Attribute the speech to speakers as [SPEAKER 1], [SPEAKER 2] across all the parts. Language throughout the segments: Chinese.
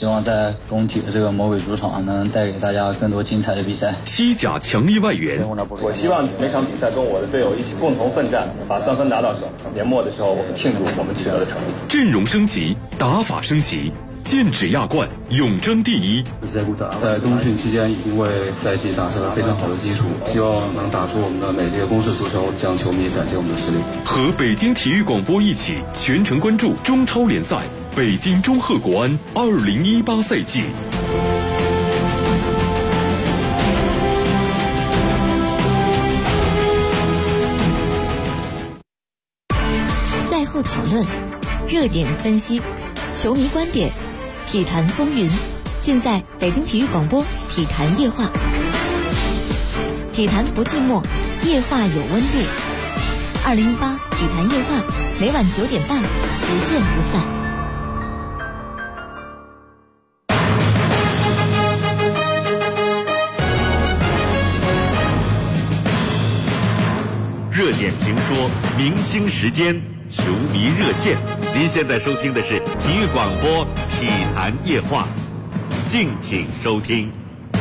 [SPEAKER 1] 希望在工体的这个魔鬼主场能带给大家更多精彩的比赛。
[SPEAKER 2] 西甲强力外援，
[SPEAKER 3] 我希望每场比赛跟我的队友一起共同奋战，把3分拿到手。年末的时候，我们庆祝我们取得的成绩。
[SPEAKER 2] 阵容升级，打法升级。剑指亚冠，永争第一。
[SPEAKER 4] 在冬训期间已经为赛季打下了非常好的基础，希望能打出我们的美丽的攻势足球，向球迷展现我们的实力。
[SPEAKER 2] 和北京体育广播一起全程关注中超联赛北京中赫国安2018赛季。
[SPEAKER 5] 赛后讨论，热点分析，球迷观点，体坛风云，尽在北京体育广播体坛夜话。体坛不寂寞，夜话有温度。2018体坛夜话，每晚9点半，不见不散。
[SPEAKER 6] 热点评说，明星时间，球迷热线。您现在收听的是体育广播体坛夜话，敬请收听。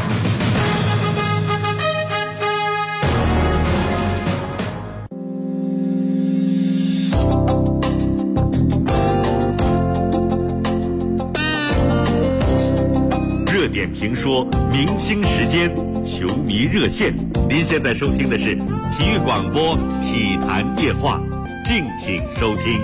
[SPEAKER 6] 热点评说，明星时间，球迷热线。您现在收听的是体育广播体坛夜话，敬请收听。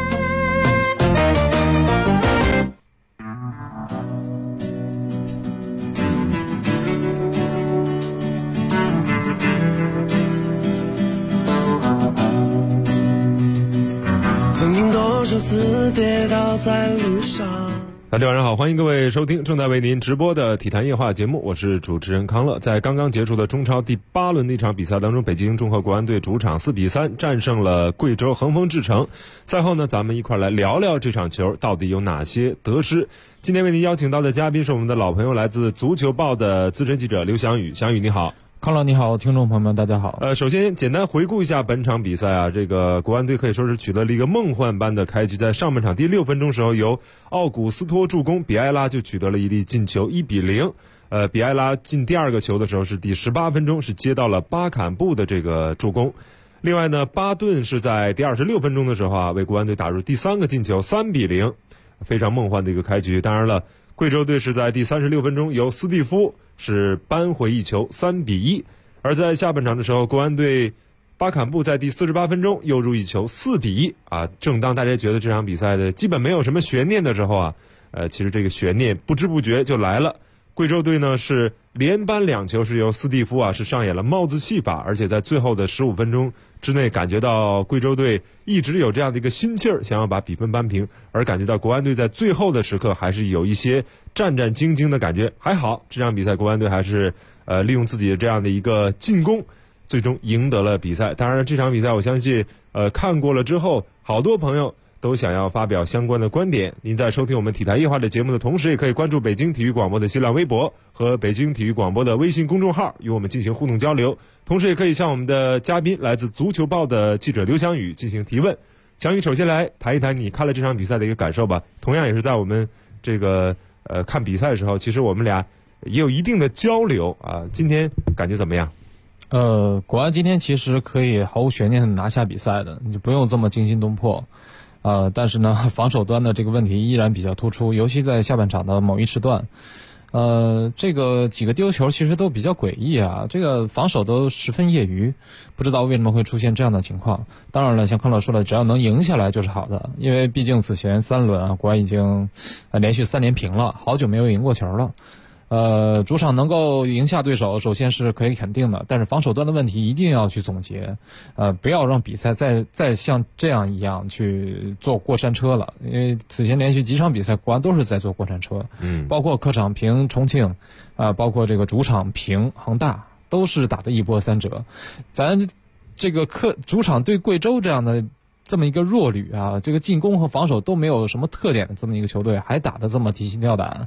[SPEAKER 7] 曾经多少次跌倒在路上。
[SPEAKER 8] 大家晚上好，欢迎各位收听正在为您直播的体坛夜话节目，我是主持人康乐。在刚刚结束的中超第8轮的一场比赛当中，北京中赫国安队主场4比3战胜了贵州恒丰智诚。赛后呢，咱们一块来聊聊这场球到底有哪些得失。今天为您邀请到的嘉宾是我们的老朋友，来自足球报的资深记者刘翔宇。翔宇你好。
[SPEAKER 9] 康乐你好，听众朋友们大家好。
[SPEAKER 8] 首先简单回顾一下本场比赛啊，这个国安队可以说是取得了一个梦幻般的开局，在上半场第6分钟时候，由奥古斯托助攻，比埃拉就取得了一粒进球，1比0。比埃拉进第2个球的时候是第18分钟，是接到了巴坎布的这个助攻。另外呢，巴顿是在第26分钟的时候啊，为国安队打入第3个进球，3比0，非常梦幻的一个开局。当然了，贵州队是在第36分钟由斯蒂夫是扳回一球，3比1。而在下半场的时候，国安队巴坎布在第48分钟又入一球，4比1啊。正当大家觉得这场比赛的基本没有什么悬念的时候啊，其实这个悬念不知不觉就来了。贵州队呢是连扳2球，是由斯蒂夫啊是上演了帽子戏法，而且在最后的15分钟之内，感觉到贵州队一直有这样的一个心气儿，想要把比分扳平，而感觉到国安队在最后的时刻还是有一些战战兢兢的感觉。还好这场比赛国安队还是利用自己的这样的一个进攻，最终赢得了比赛。当然这场比赛我相信看过了之后，好多朋友都想要发表相关的观点。您在收听我们体坛夜话的节目的同时，也可以关注北京体育广播的新浪微博和北京体育广播的微信公众号，与我们进行互动交流。同时也可以向我们的嘉宾，来自足球报的记者刘翔宇进行提问。翔宇，首先来谈一谈你看了这场比赛的一个感受吧。同样也是在我们这个看比赛的时候，其实我们俩也有一定的交流啊。今天感觉怎么样？
[SPEAKER 9] 国安今天其实可以毫无悬念的拿下比赛的，你就不用这么惊心动魄。但是呢，防守端的这个问题依然比较突出，尤其在下半场的某一时段。这个几个丢球其实都比较诡异啊，这个防守都十分业余，不知道为什么会出现这样的情况。当然了，像康乐说的，只要能赢下来就是好的，因为毕竟此前3轮啊，国安已经连续3连平了，好久没有赢过球了。主场能够赢下对手，首先是可以肯定的，但是防守端的问题一定要去总结，不要让比赛再像这样一样去坐过山车了，因为此前连续几场比赛国安都是在坐过山车，包括客场平重庆，包括这个主场平恒大，都是打得一波三折。咱这个主场对贵州这样的这么一个弱旅啊，这个进攻和防守都没有什么特点的这么一个球队，还打得这么提心吊胆，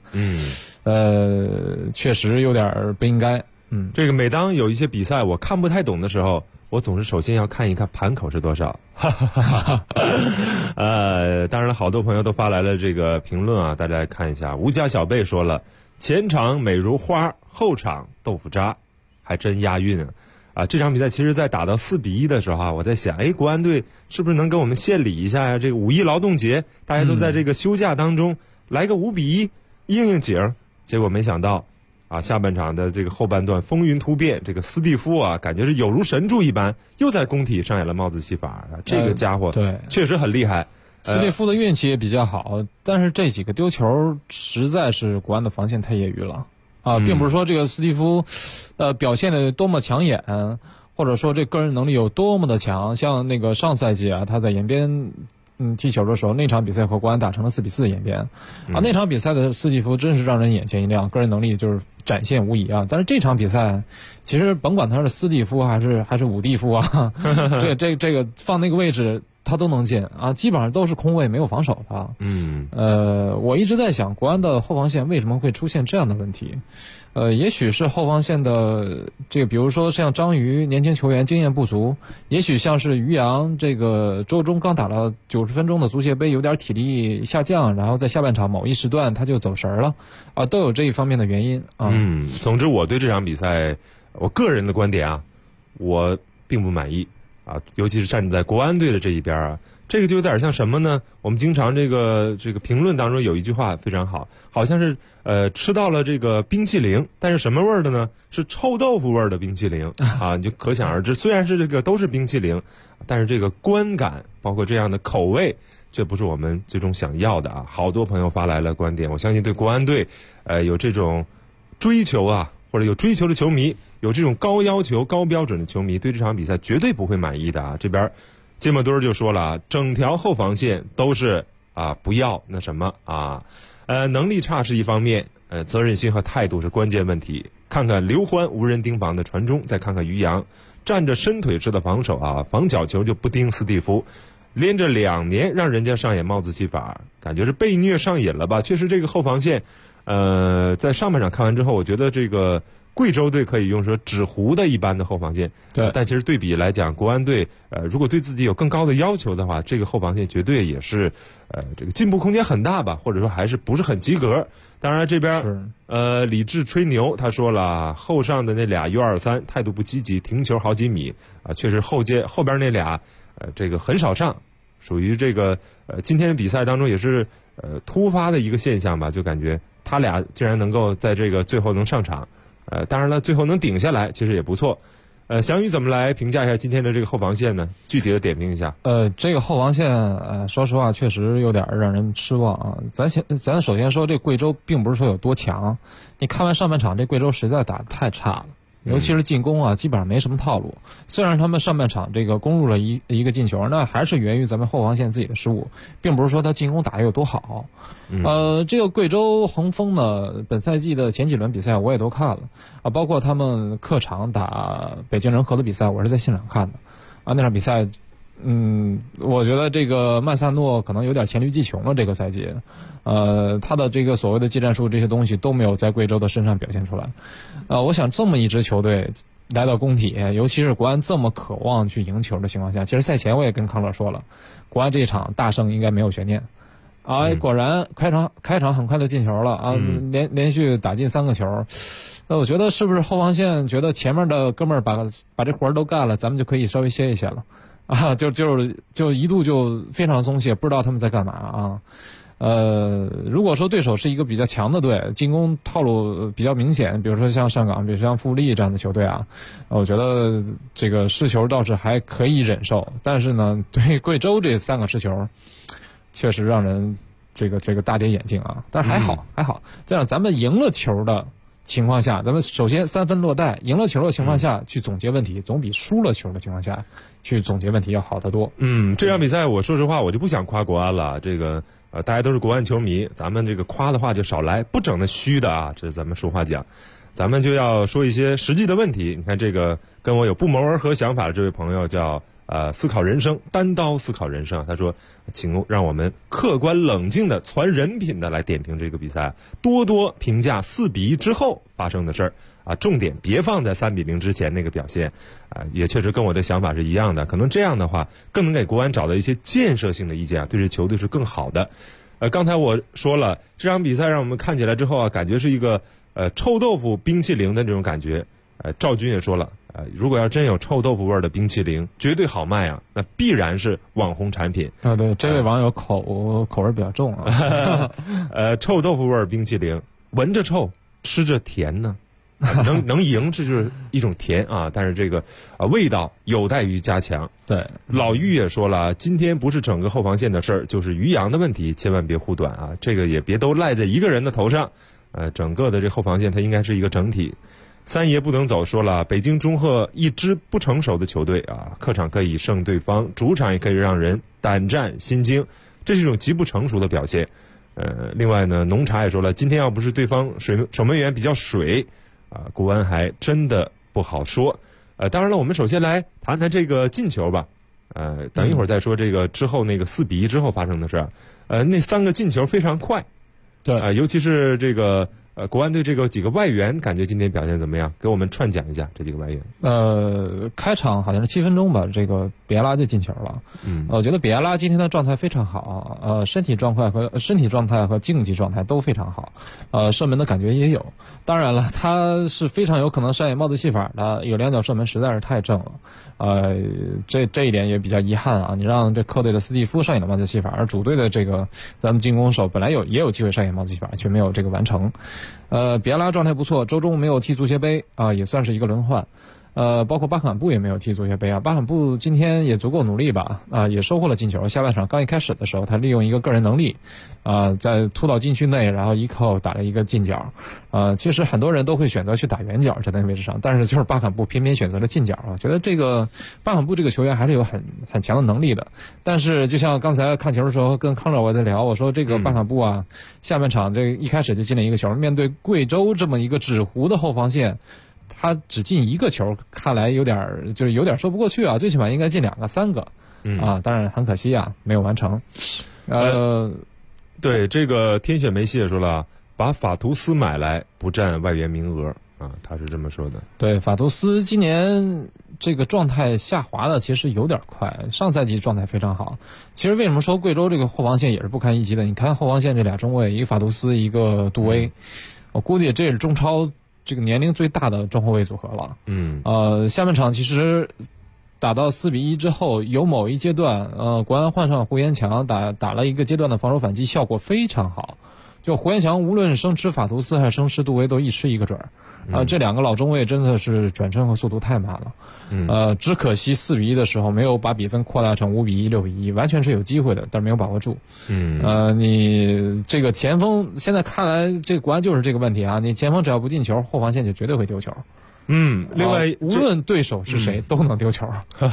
[SPEAKER 9] 确实有点不应该。
[SPEAKER 8] 这个每当有一些比赛我看不太懂的时候， 我总是首先要看一看盘口是多少。当然了，好多朋友都发来了这个评论啊，大家来看一下。吴家小贝说了，前场美如花，后场豆腐渣，还真押韵啊！这场比赛其实在打到4-1的时候啊，我在想，国安队是不是能跟我们献礼一下呀？这个5·1劳动节，大家都在这个休假当中，来个5-1应景。结果没想到啊，下半场的这个后半段风云突变，这个斯蒂夫啊，感觉是有如神助一般，又在工体上演了帽子戏法。这个家伙
[SPEAKER 9] 对，
[SPEAKER 8] 确实很厉害。
[SPEAKER 9] 斯蒂夫的运气也比较好，但是这几个丢球实在是国安的防线太业余了啊，并不是说这个斯蒂夫表现的多么抢眼，或者说这个人能力有多么的强。像那个上赛季啊，他在延边踢球的时候，那场比赛和国安打成了4-4的延边啊，那场比赛的斯蒂夫真是让人眼前一亮，个人能力就是展现无疑啊。但是这场比赛，其实甭管他是斯蒂夫还是武蒂夫啊，这个放那个位置他都能进啊，基本上都是空位，没有防守的。我一直在想，国安的后防线为什么会出现这样的问题？也许是后防线的这个，比如说像张瑜年轻球员经验不足，也许像是于洋这个周中刚打了90分钟的足协杯，有点体力下降，然后在下半场某一时段他就走神了啊，都有这一方面的原因啊。
[SPEAKER 8] 总之我对这场比赛，我个人的观点啊，我并不满意啊，尤其是站在国安队的这一边啊。这个就有点像什么呢？我们经常这个评论当中有一句话非常好，好像是吃到了这个冰淇淋，但是什么味儿的呢？是臭豆腐味儿的冰淇淋啊！你就可想而知，虽然是这个都是冰淇淋，但是这个观感包括这样的口味，却不是我们最终想要的啊！好多朋友发来了观点，我相信对国安队有这种追求啊，或者有追求的球迷，有这种高要求、高标准的球迷，对这场比赛绝对不会满意的啊！这边芥末墩就说了，整条后防线都是不要那什么啊，能力差是一方面，责任心和态度是关键问题。看看刘欢无人盯防的传中，再看看于洋站着伸腿式的防守啊，防角球就不盯斯蒂夫，连着2年让人家上演帽子戏法，感觉是被虐上瘾了吧？确实这个后防线，在上半场看完之后，我觉得这个贵州队可以用说纸糊的一般的后防线，
[SPEAKER 9] 对，
[SPEAKER 8] 但其实对比来讲，国安队如果对自己有更高的要求的话，这个后防线绝对也是这个进步空间很大吧，或者说还是不是很及格。当然这边李志吹牛，他说了后上的那俩 U23 态度不积极，停球好几米啊，确实后边那俩这个很少上，属于这个今天的比赛当中也是突发的一个现象吧，就感觉他俩竟然能够在这个最后能上场。当然了，最后能顶下来，其实也不错。翔宇怎么来评价一下今天的这个后防线呢？具体的点评一下。
[SPEAKER 9] 这个后防线，说实话确实有点让人失望啊。咱首先说，这贵州并不是说有多强，你看完上半场，这贵州实在打得太差了。尤其是进攻啊，基本上没什么套路。虽然他们上半场这个攻入了一个进球，那还是源于咱们后防线自己的失误，并不是说他进攻打得有多好。这个贵州恒丰呢，本赛季的前几轮比赛我也都看了啊，包括他们客场打北京人和的比赛，我是在现场看的啊。那场比赛，我觉得这个曼萨诺可能有点黔驴技穷了，这个赛季，他的这个所谓的技战术这些东西都没有在贵州的身上表现出来。我想这么一支球队来到工体，尤其是国安这么渴望去赢球的情况下，其实赛前我也跟康乐说了，国安这一场大胜应该没有悬念。果然开场很快就进球了啊，连续打进3个球。我觉得是不是后防线觉得前面的哥们儿把这活儿都干了，咱们就可以稍微歇一歇了啊？就一度就非常松懈，不知道他们在干嘛啊。如果说对手是一个比较强的队，进攻套路比较明显，比如说像上港，比如说像富力这样的球队啊，我觉得这个失球倒是还可以忍受。但是呢，对贵州这3个失球，确实让人这个大跌眼镜啊。但是还好，这样咱们赢了球的情况下，咱们首先3分落袋，赢了球的情况下去总结问题，总比输了球的情况下去总结问题要好得多。
[SPEAKER 8] 这场比赛我说实话，我就不想夸国安了。这个大家都是国安球迷，咱们这个夸的话就少来，不整那虚的啊，这是咱们俗话讲。咱们就要说一些实际的问题。你看这个跟我有不谋而合想法的这位朋友叫思考人生，单刀思考人生。他说，请让我们客观冷静的、传人品的来点评这个比赛，多多评价4-1之后发生的事儿啊，重点别放在3-0之前那个表现啊，也确实跟我的想法是一样的。可能这样的话，更能给国安找到一些建设性的意见啊，对这球队是更好的。刚才我说了，这场比赛让我们看起来之后啊，感觉是一个臭豆腐冰淇淋的这种感觉。赵军也说了，如果要真有臭豆腐味的冰淇淋，绝对好卖啊，那必然是网红产品
[SPEAKER 9] 啊。对，这位网友口味比较重啊。
[SPEAKER 8] 臭豆腐味冰淇淋，闻着臭，吃着甜呢，能赢，这就是一种甜啊。但是这个味道有待于加强。
[SPEAKER 9] 对，
[SPEAKER 8] 老于也说了，今天不是整个后防线的事儿，就是于洋的问题，千万别护短啊。这个也别都赖在一个人的头上，整个的这后防线它应该是一个整体。三爷不能走说了，北京中赫一支不成熟的球队啊，客场可以胜对方，主场也可以让人胆战心惊，这是一种极不成熟的表现。另外呢，浓茶也说了，今天要不是对方守门员比较水啊，国安还真的不好说。当然了，我们首先来谈谈这个进球吧。等一会儿再说这个之后那个4-1之后发生的事。那3个进球非常快，
[SPEAKER 9] 对，
[SPEAKER 8] 尤其是这个。国安队这个几个外援感觉今天表现怎么样？给我们串讲一下这几个外援。
[SPEAKER 9] 开场好像是7分钟吧，这个比埃拉就进球了。我觉得比埃拉今天的状态非常好，身体状态和竞技状态都非常好，射门的感觉也有。当然了，他是非常有可能上演帽子戏法的，有2脚射门实在是太正了。这一点也比较遗憾啊！你让这客队的斯蒂夫上演了帽子戏法，而主队的这个咱们进攻手本来也有机会上演帽子戏法，却没有这个完成。比埃拉状态不错，周中没有踢足协杯啊，也算是一个轮换。包括巴坎布也没有踢足协杯啊，巴坎布今天也足够努力吧，也收获了进球。下半场刚一开始的时候，他利用一个个人能力，在突到禁区内，然后一扣打了一个近角。其实很多人都会选择去打远角站在位置上，但是就是巴坎布偏偏选择了近角啊。觉得这个巴坎布这个球员还是有很强的能力的。但是就像刚才看球的时候跟康乐我在聊，我说这个巴坎布啊，下半场这一开始就进了一个球，面对贵州这么一个纸糊的后防线。他只进1个球，看来有点说不过去啊，最起码应该进2个、3个，当然很可惜啊，没有完成。
[SPEAKER 8] 对，这个天选梅西也说了，把法图斯买来不占外援名额啊，他是这么说的。
[SPEAKER 9] 对，法图斯今年这个状态下滑的其实有点快，上赛季状态非常好。其实为什么说贵州这个后防线也是不堪一击的？你看后防线这俩中卫，一个法图斯，一个杜威，我估计这是中超这个年龄最大的中后卫组合了。下半场其实打到4-1之后，有某一阶段，国安换上胡延强，打了一个阶段的防守反击，效果非常好。就胡延强无论生吃法图斯还是生吃杜威，都一吃一个准儿。这2个老中卫真的是转身和速度太慢了。只可惜4-1的时候没有把比分扩大成5-1、6-1，完全是有机会的，但是没有把握住。你这个前锋现在看来，这个国安就是这个问题啊！你前锋只要不进球，后防线就绝对会丢球。
[SPEAKER 8] 另外，
[SPEAKER 9] 无论对手是谁，都能丢球。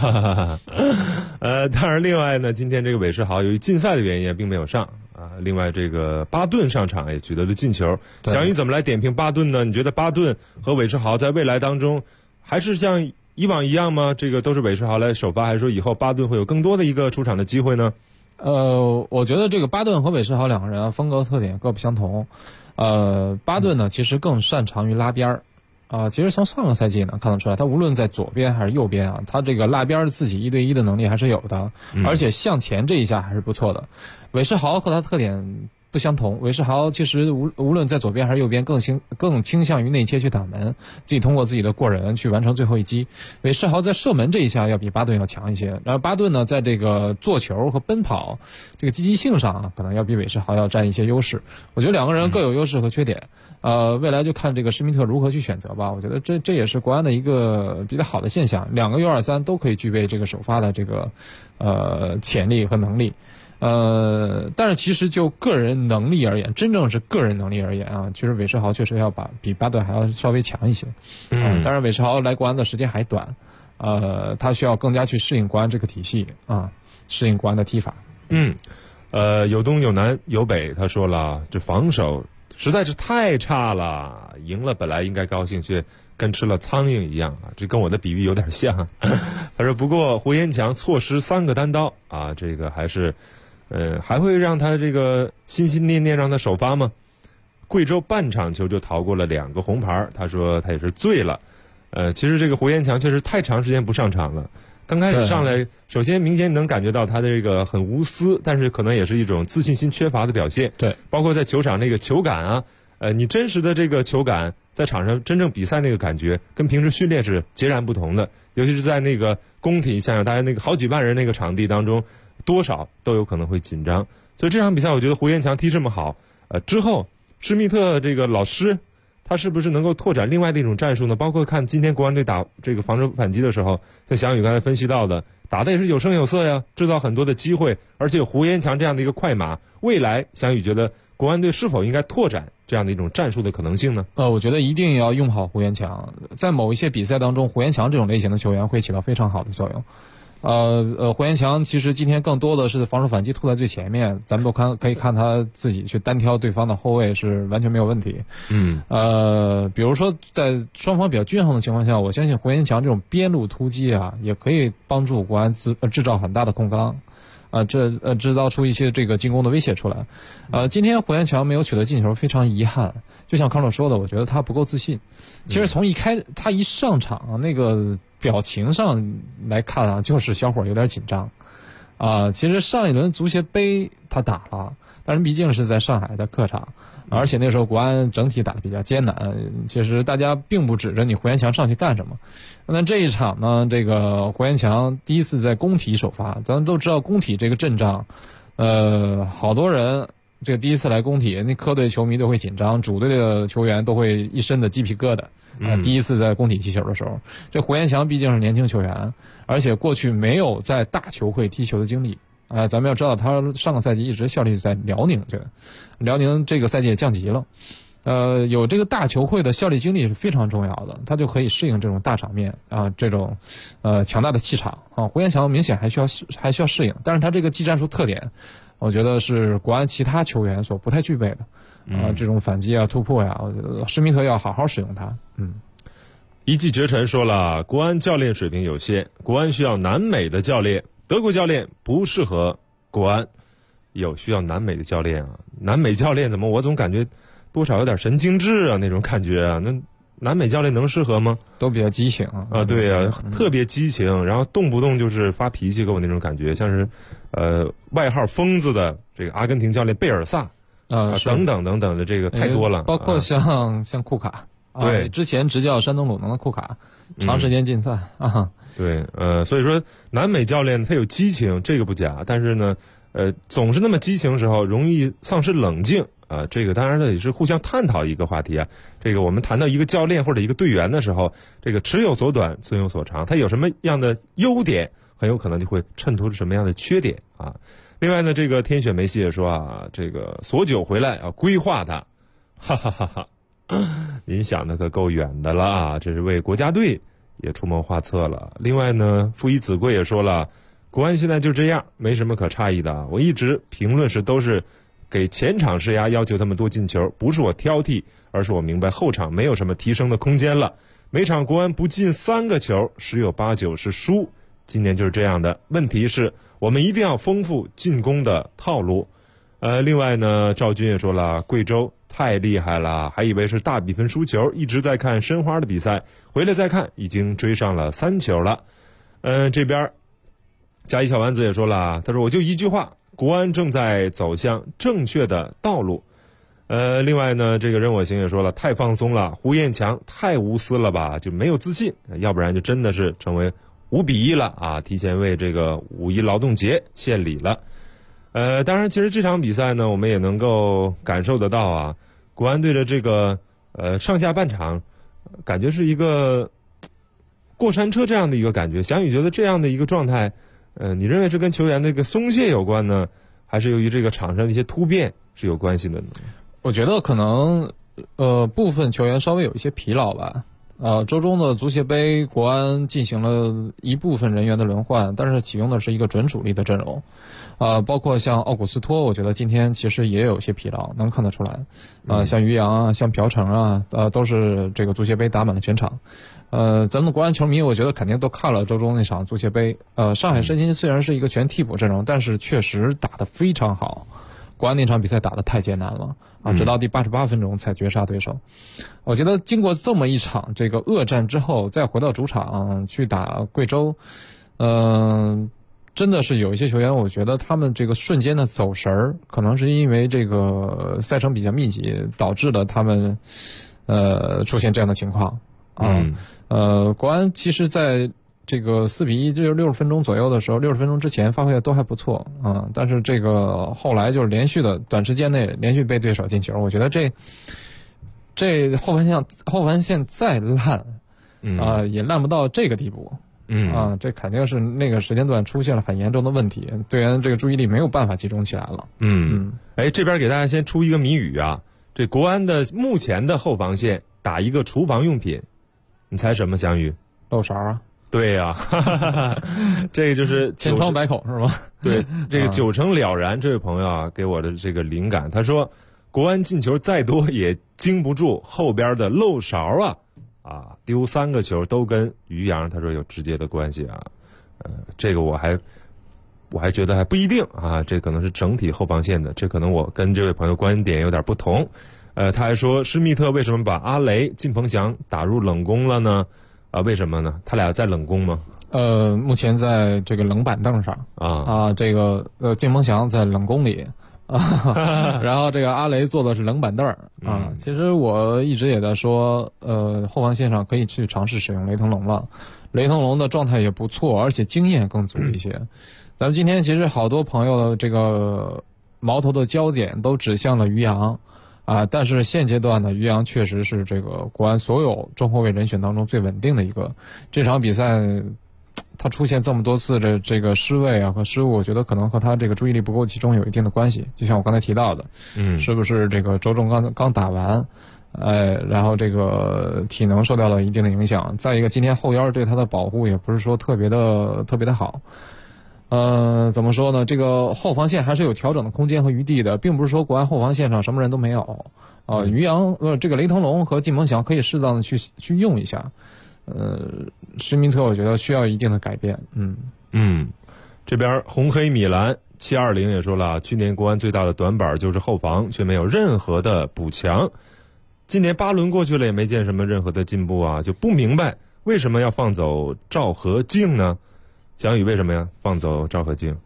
[SPEAKER 8] 当然，另外呢，今天这个韦世豪由于禁赛的原因也并没有上啊。另外，这个巴顿上场也取得了进球。小雨怎么来点评巴顿呢？你觉得巴顿和韦世豪在未来当中还是像以往一样吗？这个都是韦世豪来首发，还是说以后巴顿会有更多的一个出场的机会呢？
[SPEAKER 9] 我觉得这个巴顿和韦世豪2个人啊，风格特点各不相同。巴顿呢，其实更擅长于拉边儿。其实从上个赛季呢看得出来，他无论在左边还是右边啊，他这个拉边自己1对1的能力还是有的，而且向前这一下还是不错的。韦世豪和他特点不相同，韦世豪其实无论在左边还是右边更倾向于内切去打门，自己通过自己的过人去完成最后一击。韦世豪在射门这一下要比巴顿要强一些，然后巴顿呢在这个做球和奔跑这个积极性上啊，可能要比韦世豪要占一些优势。我觉得2个人各有优势和缺点。未来就看这个施密特如何去选择吧。我觉得这也是国安的一个比较好的现象，2个U23都可以具备这个首发的这个潜力和能力。但是其实就个人能力而言，真正是个人能力而言啊，其实韦世豪确实要比巴顿还要稍微强一些。当然韦世豪来国安的时间还短，他需要更加去适应国安这个体系啊，适应国安的踢法。
[SPEAKER 8] 有东有南有北，他说了，这防守实在是太差了，赢了本来应该高兴，却跟吃了苍蝇一样啊，这跟我的比喻有点像。他说不过胡延强错失3个单刀啊，这个还是还会让他这个心心念念让他首发吗？贵州半场球就逃过了2个红牌，他说他也是醉了。其实这个胡延强确实太长时间不上场了，刚开始上来，首先明显能感觉到他的这个很无私，但是可能也是一种自信心缺乏的表现。
[SPEAKER 9] 对，
[SPEAKER 8] 包括在球场那个球感啊，你真实的这个球感在场上真正比赛那个感觉，跟平时训练是截然不同的。尤其是在那个工体，想想大家那个好几万人那个场地当中，多少都有可能会紧张。所以这场比赛，我觉得胡延强踢这么好，之后施密特这个老师。他是不是能够拓展另外的一种战术呢？包括看今天国安队打这个防守反击的时候，像翔宇刚才分析到的，打的也是有声有色呀，制造很多的机会，而且胡延强这样的一个快马，未来翔宇觉得国安队是否应该拓展这样的一种战术的可能性呢？
[SPEAKER 9] 我觉得一定要用好胡延强，在某一些比赛当中，胡延强这种类型的球员会起到非常好的作用。胡延强其实今天更多的是防守反击突在最前面，咱们都可以看他自己去单挑对方的后卫是完全没有问题。比如说在双方比较均衡的情况下，我相信胡延强这种边路突击啊，也可以帮助国安制造很大的空当。制造出一些这个进攻的威胁出来。今天胡延强没有取得进球，非常遗憾。就像康总说的，我觉得他不够自信。其实从他一上场那个表情上来看啊，就是小伙有点紧张。其实上一轮足协杯他打了，但是毕竟是在上海的客场，而且那时候国安整体打得比较艰难。其实大家并不指着你胡延强上去干什么。那这一场呢，这个胡延强第一次在工体首发，咱们都知道工体这个阵仗，好多人这个第一次来工体，那客队球迷都会紧张，主队的球员都会一身的鸡皮疙瘩。第一次在工体踢球的时候，这胡延强毕竟是年轻球员，而且过去没有在大球会踢球的经历。咱们要知道，他上个赛季一直效力在辽宁队，辽宁这个赛季也降级了。有这个大球会的效力经历是非常重要的，他就可以适应这种大场面这种强大的气场胡延强明显还需要适应，但是他这个技战术特点，我觉得是国安其他球员所不太具备的这种反击突破我觉得施密特要好好使用他。
[SPEAKER 8] 一骑绝尘说了，国安教练水平有限，国安需要南美的教练，德国教练不适合国安。有需要南美的教练南美教练怎么我总感觉多少有点神经质那种感觉那南美教练能适合吗？
[SPEAKER 9] 都比较激情
[SPEAKER 8] 对特别激情，然后动不动就是发脾气，给我那种感觉像是外号疯子的这个阿根廷教练贝尔萨等等等等的，这个太多了，
[SPEAKER 9] 包括像库卡
[SPEAKER 8] 对，
[SPEAKER 9] 之前执教山东鲁能的库卡长时间禁赛
[SPEAKER 8] 对所以说南美教练他有激情，这个不假，但是呢总是那么激情的时候容易丧失冷静这个当然呢也是互相探讨一个话题这个我们谈到一个教练或者一个队员的时候，这个尺有所短，寸有所长，他有什么样的优点，很有可能就会衬托出什么样的缺点另外呢，这个天选梅西也说这个索九回来要规划他，哈哈哈哈。您想的可够远的了这是为国家队也出谋划策了。另外呢，傅一子贵也说了，国安现在就这样，没什么可诧异的。我一直评论时都是给前场施压，要求他们多进球，不是我挑剔，而是我明白后场没有什么提升的空间了。每场国安不进3个球，十有8、9是输。今年就是这样的。问题是我们一定要丰富进攻的套路。另外呢，赵军也说了，贵州太厉害了，还以为是大比分输球，一直在看申花的比赛，回来再看已经追上了3球了。这边加一小丸子也说了，他说我就一句话，国安正在走向正确的道路。另外呢，这个任我行也说了，太放松了，胡彦强太无私了吧，就没有自信，要不然就真的是成为5-1了提前为这个5·1劳动节献礼了。当然其实这场比赛呢，我们也能够感受得到国安队的这个上下半场感觉是一个过山车这样的一个感觉。翔宇觉得这样的一个状态你认为是跟球员的一个松懈有关呢，还是由于这个场上的一些突变是有关系的呢？
[SPEAKER 9] 我觉得可能部分球员稍微有一些疲劳吧。 周中的足协杯，国安进行了一部分人员的轮换，但是启用的是一个准主力的阵容，包括像奥古斯托，我觉得今天其实也有些疲劳，能看得出来。像于洋啊，像朴成啊，都是这个足协杯打满了全场。咱们国安球迷，我觉得肯定都看了周中那场足协杯。上海申鑫虽然是一个全替补阵容，但是确实打得非常好。国安那场比赛打得太艰难了直到第88分钟才绝杀对手。我觉得经过这么一场这个恶战之后，再回到主场去打贵州，真的是有一些球员，我觉得他们这个瞬间的走神儿，可能是因为这个赛程比较密集，导致了他们出现这样的情况国安其实在这个4-1就是60分钟左右的时候，60分钟之前发挥的都还不错但是这个后来就是连续的短时间内连续被对手进球，我觉得这后防线再烂也烂不到这个地步这肯定是那个时间段出现了很严重的问题，队员这个注意力没有办法集中起来了。
[SPEAKER 8] 这边给大家先出一个谜语啊，这国安的目前的后防线打一个厨房用品，你猜什么？翔宇？
[SPEAKER 9] 漏勺啊。
[SPEAKER 8] 对呀这个就是
[SPEAKER 9] 千疮百孔是吗？
[SPEAKER 8] 对，这个9成了然。这位朋友啊，给我的这个灵感，他说国安进球再多也经不住后边的漏勺丢3个球都跟于洋他说有直接的关系这个我还觉得还不一定这可能是整体后防线的，这可能我跟这位朋友观点有点不同。他还说施密特为什么把阿雷、靳鹏翔打入冷宫了呢？为什么呢？他俩在冷宫吗？
[SPEAKER 9] 目前在这个冷板凳上这个靳鹏翔在冷宫里然后这个阿雷坐的是冷板凳其实我一直也在说后防线上可以去尝试使用雷腾龙了，雷腾龙的状态也不错，而且经验更足一些。咱们今天其实好多朋友的这个矛头的焦点都指向了于洋但是现阶段呢，于洋确实是这个国安所有中后卫人选当中最稳定的一个。这场比赛他出现这么多次的这个失位和失误，我觉得可能和他这个注意力不够集中有一定的关系。就像我刚才提到的是不是这个周中刚打完然后这个体能受到了一定的影响，再一个今天后腰对他的保护也不是说特别的好。怎么说呢？这个后防线还是有调整的空间和余地的，并不是说国安后防线上什么人都没有。于洋这个雷腾龙和靳鹏翔可以适当的去用一下。施密特我觉得需要一定的改变。
[SPEAKER 8] 这边红黑米兰720也说了，去年国安最大的短板就是后防，却没有任何的补强。今年8轮过去了，也没见什么任何的进步就不明白为什么要放走赵和静呢？蒋宇为什么呀？放走赵和静？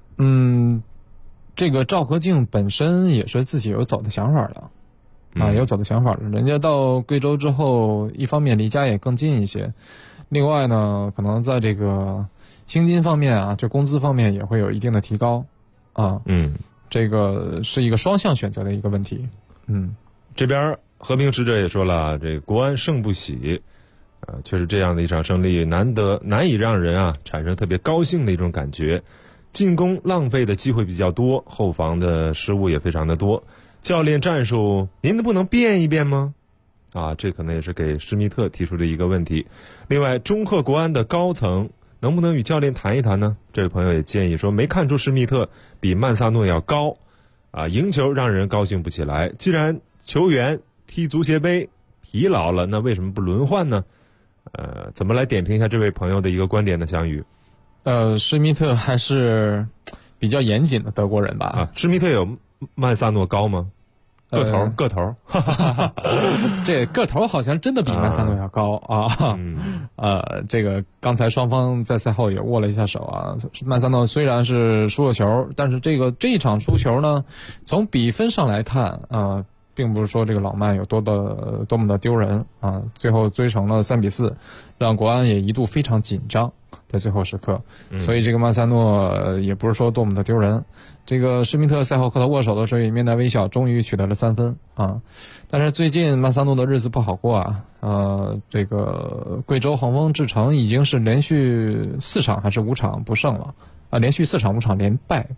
[SPEAKER 9] 这个赵和静本身也是自己有走的想法的有走的想法的。人家到贵州之后，一方面离家也更近一些，另外呢，可能在这个薪金方面就工资方面也会有一定的提高这个是一个双向选择的一个问题。
[SPEAKER 8] 这边和平使者也说了，这个国安胜不喜。确实这样的一场胜利难以让人产生特别高兴的一种感觉。进攻浪费的机会比较多，后防的失误也非常的多。教练战术您能不能变一变吗？这可能也是给施密特提出的一个问题。另外，中赫国安的高层能不能与教练谈一谈呢？这位朋友也建议说，没看出施密特比曼萨诺要高赢球让人高兴不起来。既然球员踢足协杯疲劳了，那为什么不轮换呢？怎么来点评一下这位朋友的一个观点呢？翔宇，
[SPEAKER 9] 施密特还是比较严谨的德国人吧？
[SPEAKER 8] 施密特有曼萨诺高吗？个头，
[SPEAKER 9] 这个头好像真的比曼萨诺要高这个刚才双方在赛后也握了一下手曼萨诺虽然是输了球，但是这一场输球呢，从比分上来看并不是说这个老曼有多么的丢人最后追成了3-4，让国安也一度非常紧张在最后时刻。所以这个曼萨诺也不是说多么的丢人。这个施密特赛后和他握手的时候也面带微笑，终于取得了3分但是最近曼萨诺的日子不好过这个贵州恒丰智诚已经是连续4场还是5场不胜了连续4场5场连败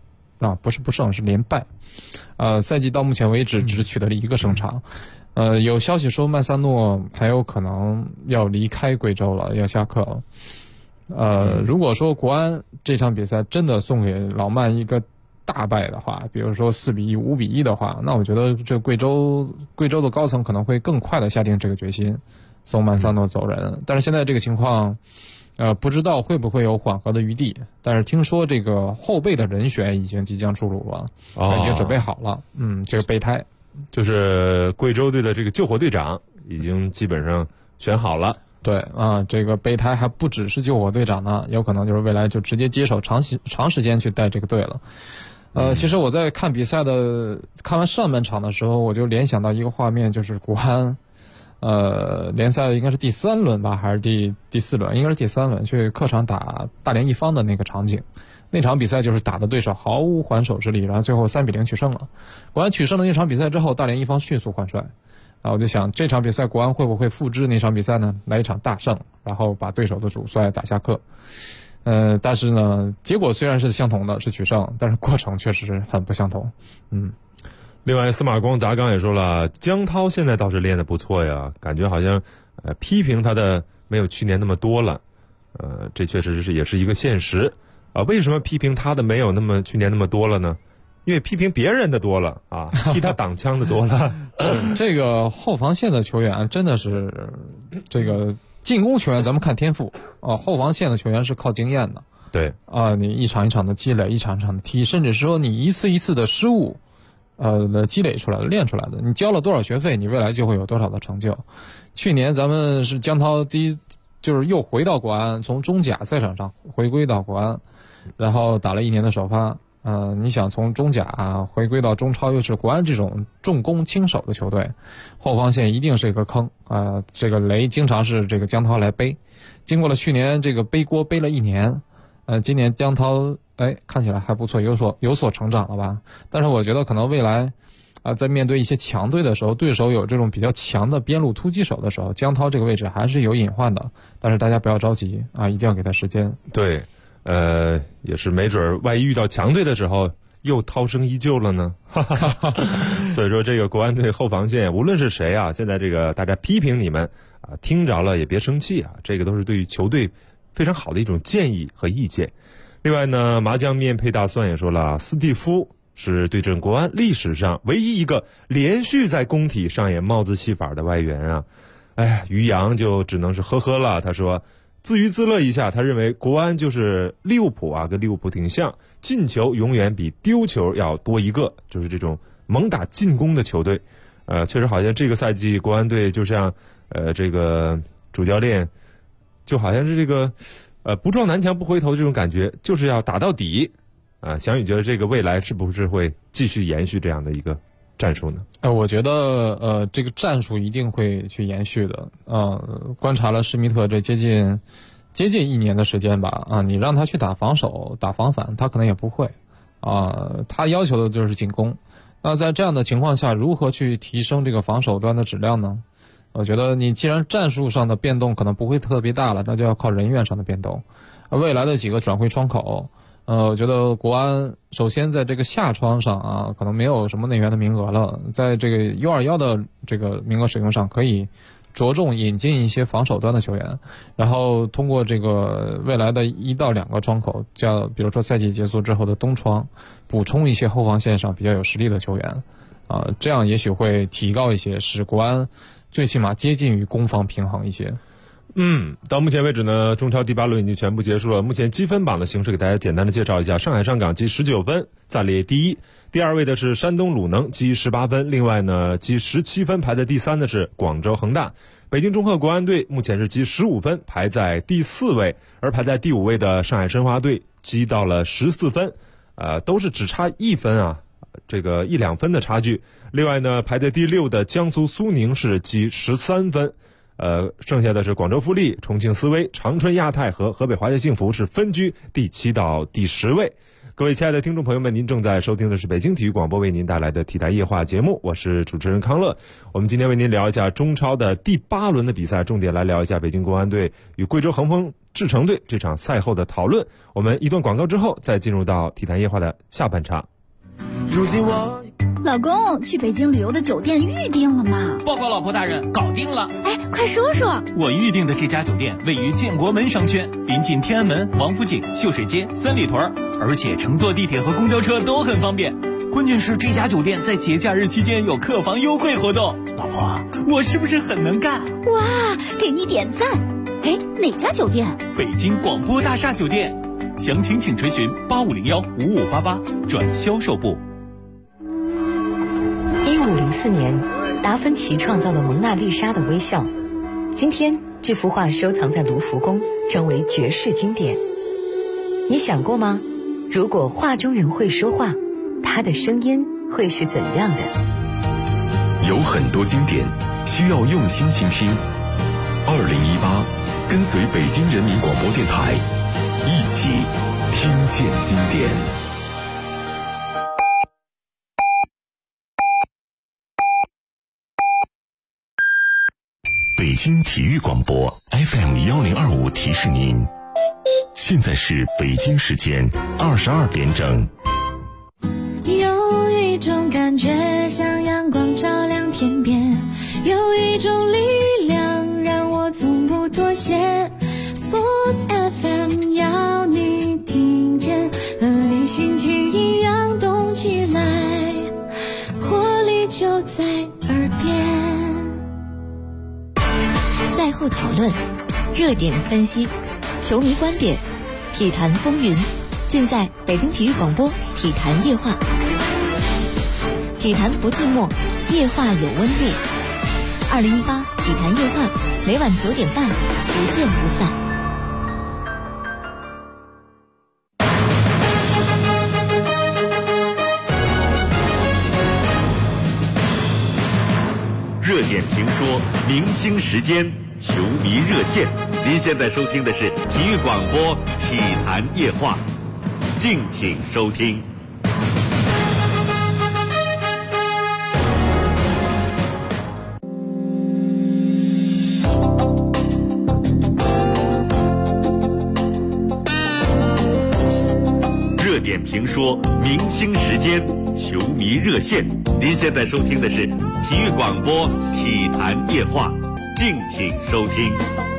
[SPEAKER 9] 不是不胜，是连败。赛季到目前为止只取得了1个胜场。有消息说曼萨诺还有可能要离开贵州了，要下课了。如果说国安这场比赛真的送给老曼一个大败的话，比如说4-1、5-1的话，那我觉得这贵州的高层可能会更快的下定这个决心，送曼萨诺走人。但是现在这个情况，不知道会不会有缓和的余地。但是听说这个后备的人选已经即将出炉了，已经准备好了。这个备胎
[SPEAKER 8] 就是贵州队的这个救火队长已经基本上选好了。
[SPEAKER 9] 对这个备胎还不只是救火队长呢，有可能就是未来就直接接手长时间去带这个队了。其实我在看比赛看完上半场的时候，我就联想到一个画面，就是国安联赛应该是第3轮吧，还是第4轮，应该是第3轮，去客场打大连一方的那个场景。那场比赛就是打的对手毫无还手之力，然后最后3-0取胜了。国安取胜了那场比赛之后，大连一方迅速换帅。我就想这场比赛国安会不会复制那场比赛呢？来一场大胜，然后把对手的主帅打下课。但是呢，结果虽然是相同的，是取胜，但是过程确实很不相同。
[SPEAKER 8] 另外，司马光砸缸也说了，江涛现在倒是练得不错呀，感觉好像批评他的没有去年那么多了。这确实也是一个现实为什么批评他的没有去年那么多了呢？因为批评别人的多了替他挡枪的多了。
[SPEAKER 9] 这个后防线的球员真的是这个进攻球员咱们看天赋后防线的球员是靠经验的。
[SPEAKER 8] 对
[SPEAKER 9] 你一场一场的积累，一场一场的踢，甚至是说你一次一次的失误积累出来的，练出来的。你交了多少学费，你未来就会有多少的成就。去年咱们是江涛就是又回到国安，从中甲赛场上回归到国安，然后打了1年的首发。你想从中甲回归到中超，又是国安这种重攻轻守的球队，后防线一定是一个坑这个雷经常是这个江涛来背。经过了去年这个背锅背了1年，今年江涛看起来还不错，有所成长了吧？但是我觉得可能未来在面对一些强队的时候，对手有这种比较强的边路突击手的时候，江涛这个位置还是有隐患的。但是大家不要着急一定要给他时间。
[SPEAKER 8] 对。也是没准万一遇到强队的时候又涛声依旧了呢。所以说这个国安队后防线无论是谁现在这个大家批评你们听着了也别生气这个都是对于球队非常好的一种建议和意见。另外呢，麻酱面配大蒜也说了，斯蒂夫是对阵国安历史上唯一一个连续在工体上演帽子戏法的外援于洋就只能是呵呵了。他说自娱自乐一下，他认为国安就是利物浦跟利物浦挺像，进球永远比丢球要多一个，就是这种猛打进攻的球队。确实好像这个赛季国安队就像这个主教练就好像是这个不撞南墙不回头的这种感觉，就是要打到底翔宇觉得这个未来是不是会继续延续这样的一个战术呢？
[SPEAKER 9] 我觉得这个战术一定会去延续的。观察了施密特这接近1年的时间吧你让他去打防守打防反，他可能也不会他要求的就是进攻。那在这样的情况下，如何去提升这个防守端的质量呢？我觉得你既然战术上的变动可能不会特别大了，那就要靠人员上的变动。未来的几个转会窗口我觉得国安首先在这个下窗上可能没有什么内援的名额了，在这个U21的这个名额使用上可以着重引进一些防守端的球员，然后通过这个未来的1到2个窗口，比如说赛季结束之后的冬窗，补充一些后防线上比较有实力的球员这样也许会提高一些，使国安最起码接近于攻防平衡一些。
[SPEAKER 8] 到目前为止呢，中超第8轮已经全部结束了。目前积分榜的形式给大家简单的介绍一下：上海上港积19分，暂列第一；第2位的是山东鲁能，积18分；另外呢，积17分排在第3的是广州恒大。北京中赫国安队目前是积15分，排在第4位，而排在第5位的上海申花队积到了14分，都是只差1分这个1-2分的差距。另外呢，排在第6的江苏苏宁是积13分。剩下的是广州富力、重庆斯威、长春亚泰和河北华夏幸福是分居第7到第10位。各位亲爱的听众朋友们，您正在收听的是北京体育广播为您带来的体坛夜话节目，我是主持人康乐。我们今天为您聊一下中超的第8轮的比赛，重点来聊一下北京国安队与贵州恒丰智诚队这场赛后的讨论。我们一段广告之后再进入到体坛夜话的下半场。
[SPEAKER 7] 如今我
[SPEAKER 10] 老公，去北京旅游的酒店预定了吗？
[SPEAKER 11] 报告老婆大人，搞定了。
[SPEAKER 10] 哎，快说说。
[SPEAKER 11] 我预定的这家酒店位于建国门商圈，临近天安门、王府井、秀水街、三里屯，而且乘坐地铁和公交车都很方便。关键是这家酒店在节假日期间有客房优惠活动。老婆，我是不是很能干？
[SPEAKER 10] 哇，给你点赞。哎，哪家酒店？
[SPEAKER 11] 北京广播大厦酒店。详情请垂询8501-5588转销售部。
[SPEAKER 5] 1504年，达芬奇创造了蒙娜丽莎的微笑。今天，这幅画收藏在卢浮宫，成为绝世经典。你想过吗？如果画中人会说话，他的声音会是怎样的？
[SPEAKER 2] 有很多经典需要用心倾听。2018，跟随北京人民广播电台，一起听见经典。北京体育广播 FM1025提示您，现在是北京时间22点整。
[SPEAKER 12] 有一种感觉像阳光照亮天边，有一种力量让我从不妥协。Sports FM 要你听见，和你心情一样动起来，活力就在耳边。
[SPEAKER 5] 赛后讨论，热点分析，球迷观点，体坛风云，尽在北京体育广播体坛夜话。体坛不寂寞，夜话有温度。2018体坛夜话，每晚9点半，不见不散。
[SPEAKER 6] 热点评说，明星时间，球迷热线。您现在收听的是体育广播体坛夜话，敬请收听。热点评说，明星时间，球迷热线。您现在收听的是体育广播体坛夜话，敬请收听。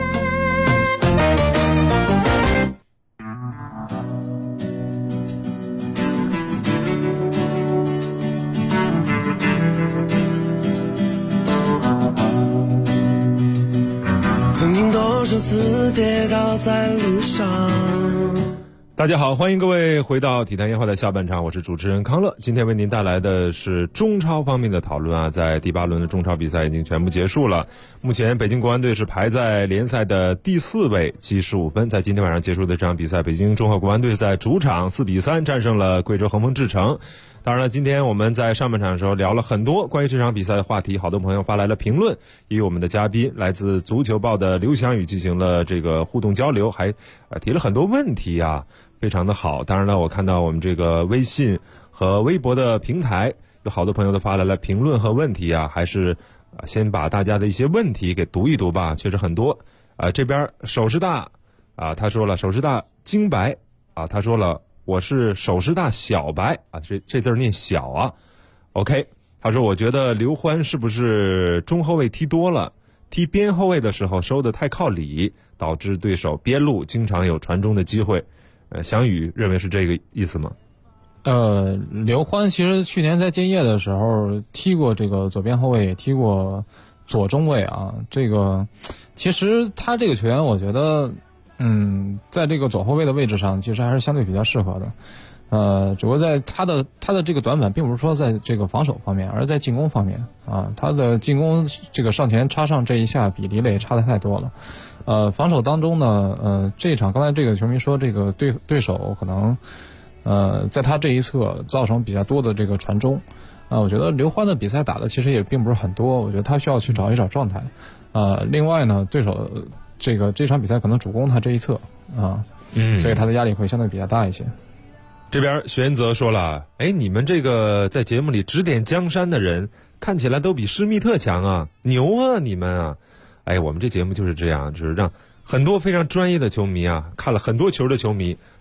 [SPEAKER 7] 曾经多少次跌倒在路上。
[SPEAKER 8] 大家好，欢迎各位回到体坛夜话的下半场，我是主持人康乐。今天为您带来的是中超方面的讨论啊，在第8轮的中超比赛已经全部结束了。目前北京国安队是排在联赛的第4位，积15分。在今天晚上结束的这场比赛，北京中赫国安队在主场4比3战胜了贵州恒丰智诚。当然了，今天我们在上半场的时候聊了很多关于这场比赛的话题，好多朋友发来了评论，与我们的嘉宾来自足球报的刘翔宇进行了这个互动交流，还提了很多问题啊，非常的好。当然了，我看到我们这个微信和微博的平台有好多朋友都发来了评论和问题啊，还是先把大家的一些问题给读一读吧，确实很多。这边手师大啊，他说了手师大金白啊，他说了我是手师大小白啊，这字念小啊。OK， 他说我觉得刘欢是不是中后卫踢多了，踢边后卫的时候收得太靠里，导致对手边路经常有传中的机会。翔宇认为是这个意思吗？
[SPEAKER 9] 刘欢其实去年在建业的时候踢过这个左边后卫，也踢过左中卫啊。这个其实他这个球员，我觉得在这个左后卫的位置上，其实还是相对比较适合的。只不过在他的这个短板，并不是说在这个防守方面，而是在进攻方面啊。他的进攻这个上前插上这一下，比李磊差的太多了。防守当中呢，这一场刚才这个球迷说，这个对手可能在他这一侧造成比较多的这个传中。我觉得刘欢的比赛打的其实也并不是很多，我觉得他需要去找一找状态。另外呢，对手这场比赛可能主攻他这一侧啊，所以他的压力会相对比较大一些。
[SPEAKER 8] 这边玄泽说了，你们这个在节目里指点江山的人，看起来都比施密特强啊，牛啊你们啊！我们这节目就是这样，就是让很多非常专业的球迷啊，看了很多球的球迷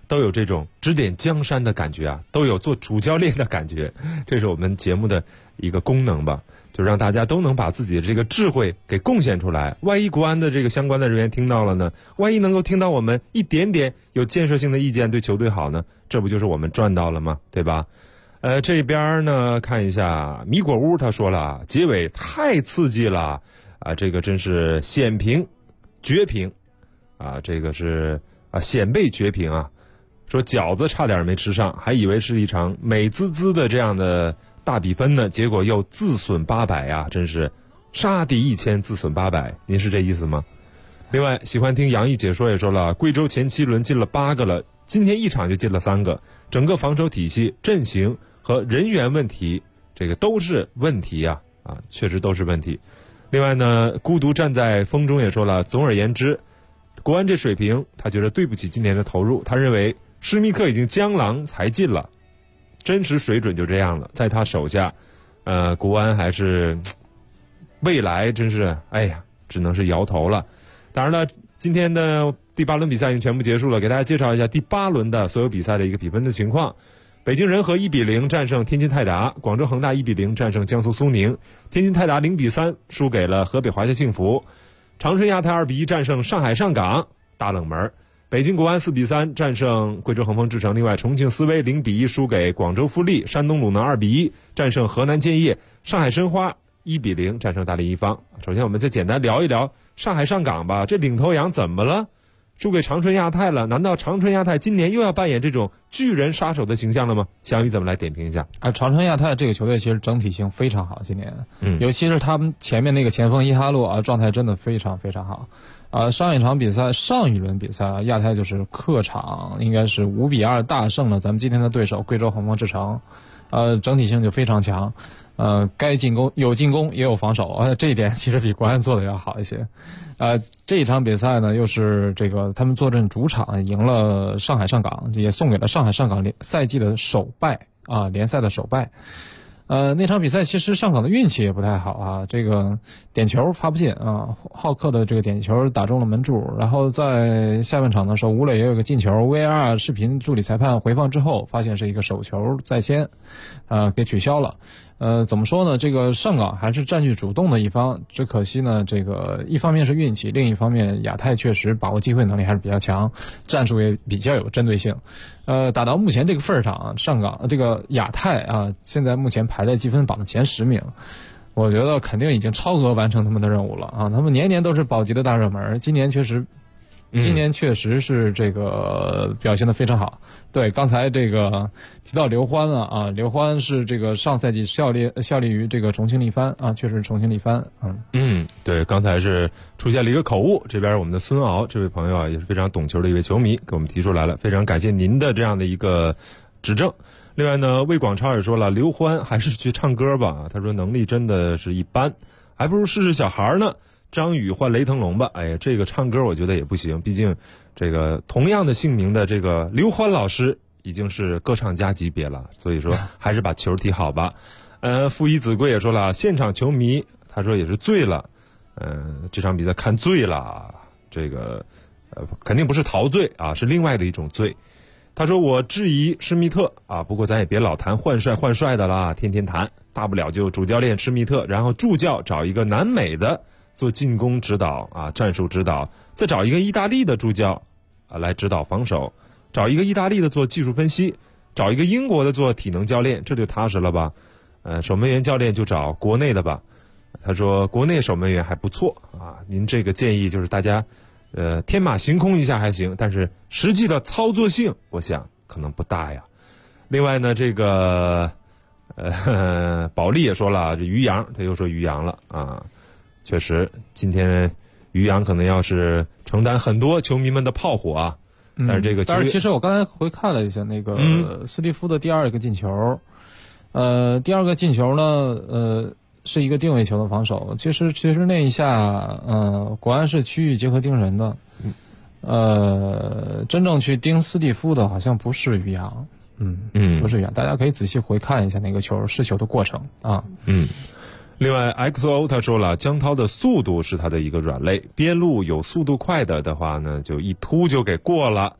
[SPEAKER 8] 都有这种指点江山的感觉啊，都有做主教练的感觉，这是我们节目的一个功能吧，就让大家都能把自己的这个智慧给贡献出来。万一国安的这个相关的人员听到了呢，万一能够听到我们一点点有建设性的意见对球队好呢，这不就是我们赚到了吗？对吧？这边呢看一下米果屋，他说了，结尾太刺激了啊，这个真是险平绝平啊，这个是险被绝平啊，说饺子差点没吃上，还以为是一场美滋滋的这样的大比分呢，结果又自损800呀，真是杀敌1000自损800，您是这意思吗？另外喜欢听杨毅解说也说了，贵州前7轮进了8个了，今天一场就进了3个，整个防守体系、阵型和人员问题，这个都是问题呀，确实都是问题。另外呢，孤独站在风中也说了，总而言之，国安这水平，他觉得对不起今年的投入，他认为施密克已经江郎才尽了，真实水准就这样了，在他手下，国安还是未来真是，哎呀，只能是摇头了。当然了，今天的第8轮比赛已经全部结束了，给大家介绍一下第8轮的所有比赛的一个比分的情况。北京人和1-0战胜天津泰达，广州恒大1-0战胜江苏苏宁，天津泰达0-3输给了河北华夏幸福，长春亚泰2-1战胜上海上港，大冷门。北京国安4-3战胜贵州恒丰智诚，另外重庆斯威0-1输给广州富力，山东鲁能2-1战胜河南建业，上海申花1-0战胜大连一方。首先我们再简单聊一聊上海上港吧，这领头羊怎么了？输给长春亚泰了？难道长春亚泰今年又要扮演这种巨人杀手的形象了吗？翔宇怎么来点评一下？
[SPEAKER 9] 长春亚泰这个球队其实整体性非常好，今年，尤其是他们前面那个前锋伊哈洛啊，状态真的非常非常好。上一轮比赛亚泰就是客场应该是5-2大胜了咱们今天的对手贵州恒丰智诚，整体性就非常强。该进攻有进攻也有防守，这一点其实比国安做的要好一些。这一场比赛呢，又是这个他们坐镇主场赢了上海上港，也送给了上海上港赛季的首败啊，联赛的首败。那场比赛其实上港的运气也不太好啊，这个点球发不进啊，浩克的这个点球打中了门柱，然后在下半场的时候吴磊也有个进球 ，VAR 视频助理裁判回放之后发现是一个手球在先，给取消了。怎么说呢？这个上港还是占据主动的一方，只可惜呢，这个一方面是运气，另一方面亚泰确实把握机会能力还是比较强，战术也比较有针对性。打到目前这个份上，上港这个亚泰啊，现在目前排在积分榜的前10名，我觉得肯定已经超额完成他们的任务了啊！他们年年都是保级的大热门，今年确实是这个表现得非常好。对，刚才这个提到刘欢啊，刘欢是这个上赛季效力于这个重庆力帆啊，确实是重庆力帆。
[SPEAKER 8] 对，刚才是出现了一个口误，这边我们的孙敖这位朋友啊，也是非常懂球的一位球迷，给我们提出来了，非常感谢您的这样的一个指正。另外呢，魏广超也说了，刘欢还是去唱歌吧，他说能力真的是一般，还不如试试小孩呢。张宇换雷腾龙吧，哎呀，这个唱歌我觉得也不行，毕竟这个同样的姓名的这个刘欢老师已经是歌唱家级别了，所以说还是把球踢好吧。傅一子贵也说了，现场球迷他说也是醉了，这场比赛看醉了，这个肯定不是陶醉啊，是另外的一种醉。他说我质疑施密特啊，不过咱也别老谈换帅的啦，天天谈，大不了就主教练施密特，然后助教找一个南美的做进攻指导啊，战术指导，再找一个意大利的助教啊来指导防守，找一个意大利的做技术分析，找一个英国的做体能教练，这就踏实了吧？守门员教练就找国内的吧。他说国内守门员还不错啊，您这个建议就是大家天马行空一下还行，但是实际的操作性我想可能不大呀。另外呢，这个保利也说了，这于洋他又说于洋了啊。确实，今天于洋可能要是承担很多球迷们的炮火啊。但是
[SPEAKER 9] 其实我刚才回看了一下那个斯蒂夫的第二个进球，第二个进球呢，是一个定位球的防守。其实那一下，国安是区域结合盯人的，真正去盯斯蒂夫的好像不是于洋，不是于洋。大家可以仔细回看一下那个失球的过程啊。
[SPEAKER 8] 另外 XO 他说了，江涛的速度是他的一个软肋，边路有速度快的话呢，就一突就给过了。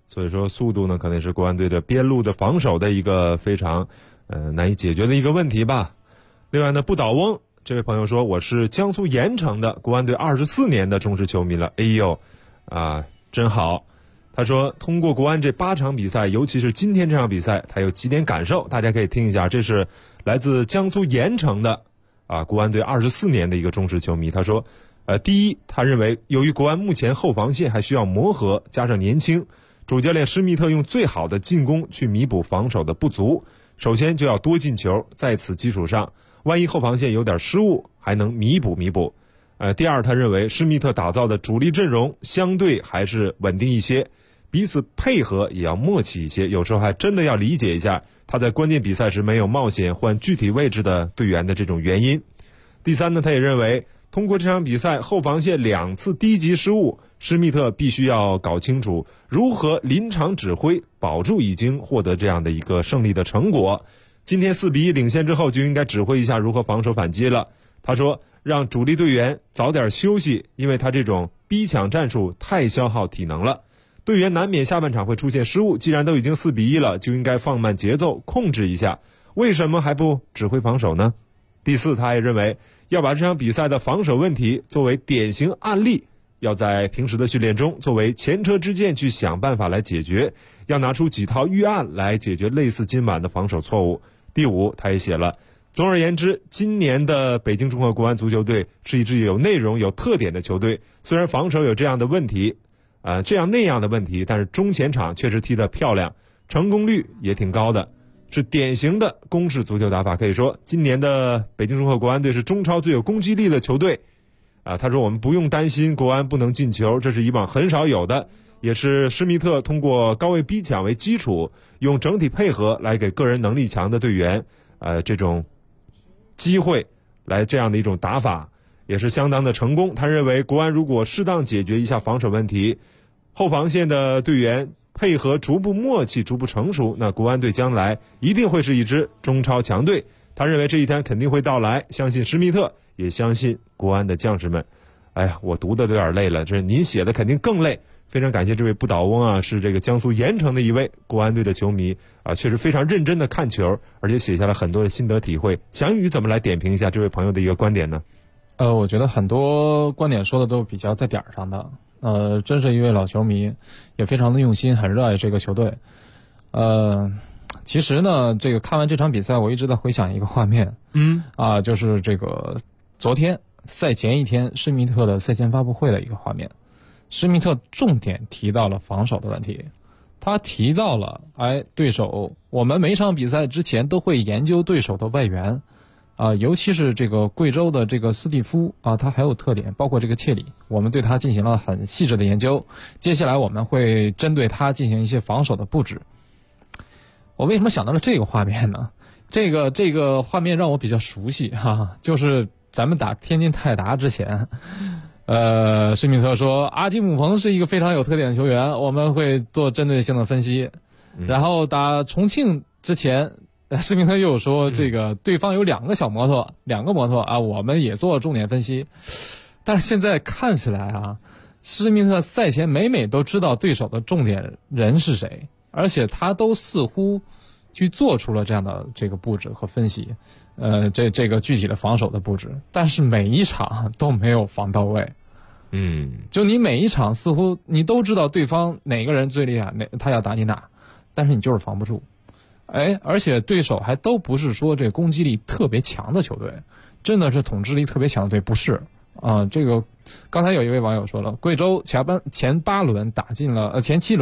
[SPEAKER 8] 所以说速度呢可能是国安队的边路的防守的一个非常难以解决的一个问题吧。另外呢，不倒翁这位朋友说，我是江苏盐城的国安队24年的忠实球迷了，哎呦真好。他说通过国安这8场比赛，尤其是今天这场比赛，他有几点感受，大家可以听一下。这是来自江苏盐城的国安队24年的一个忠实球迷。他说第一，他认为由于国安目前后防线还需要磨合，加上年轻，主教练施密特用最好的进攻去弥补防守的不足，首先就要多进球，在此基础上万一后防线有点失误，还能弥补。第二，他认为施密特打造的主力阵容相对还是稳定一些，彼此配合也要默契一些，有时候还真的要理解一下他在关键比赛时没有冒险换具体位置的队员的这种原因。第三呢，他也认为通过这场比赛后防线2次低级失误，施密特必须要搞清楚如何临场指挥，保住已经获得这样的一个胜利的成果。今天4-1领先之后，就应该指挥一下如何防守反击了。他说让主力队员早点休息，因为他这种逼抢战术太消耗体能了，队员难免下半场会出现失误，既然都已经4-1了，就应该放慢节奏，控制一下，为什么还不指挥防守呢？第四，他也认为要把这场比赛的防守问题作为典型案例，要在平时的训练中作为前车之鉴去想办法来解决，要拿出几套预案来解决类似今晚的防守错误。第五，他也写了，总而言之，今年的北京中赫国安足球队是一支有内容有特点的球队，虽然防守有这样的问题这样那样的问题，但是中前场确实踢得漂亮，成功率也挺高的，是典型的攻势足球打法。可以说今年的北京中赫国安队是中超最有攻击力的球队他说我们不用担心国安不能进球，这是以往很少有的，也是施密特通过高位逼抢为基础，用整体配合来给个人能力强的队员这种机会，来这样的一种打法也是相当的成功。他认为国安如果适当解决一下防守问题，后防线的队员配合逐步默契，逐步成熟，那国安队将来一定会是一支中超强队。他认为这一天肯定会到来，相信施密特，也相信国安的将士们。哎呀，我读的有点累了，这您写的肯定更累。非常感谢这位不倒翁是这个江苏盐城的一位国安队的球迷确实非常认真的看球，而且写下了很多的心得体会。翔宇怎么来点评一下这位朋友的一个观点呢？
[SPEAKER 9] 我觉得很多观点说的都比较在点上的。真是一位老球迷，也非常的用心，很热爱这个球队。其实呢，这个看完这场比赛，我一直在回想一个画面，就是这个昨天赛前一天施密特的赛前发布会的一个画面。施密特重点提到了防守的问题，他提到了对手，我们每场比赛之前都会研究对手的外援尤其是这个贵州的这个斯蒂夫他还有特点，包括这个切里，我们对他进行了很细致的研究，接下来我们会针对他进行一些防守的布置。我为什么想到了这个画面呢？这个画面让我比较熟悉就是咱们打天津泰达之前施密特说阿基姆彭是一个非常有特点的球员，我们会做针对性的分析。然后打重庆之前施密特又说这个对方有2个摩托我们也做重点分析。但是现在看起来施密特赛前每都知道对手的重点人是谁，而且他都似乎去做出了这样的这个布置和分析这个具体的防守的布置，但是每一场都没有防到位。就你每一场似乎你都知道对方哪个人最厉害，他要打你哪，但是你就是防不住。而且对手还都不是说这个攻击力特别强的球队，真的是统治力特别强的队，不是这个刚才有一位网友说了，贵州前7轮打进了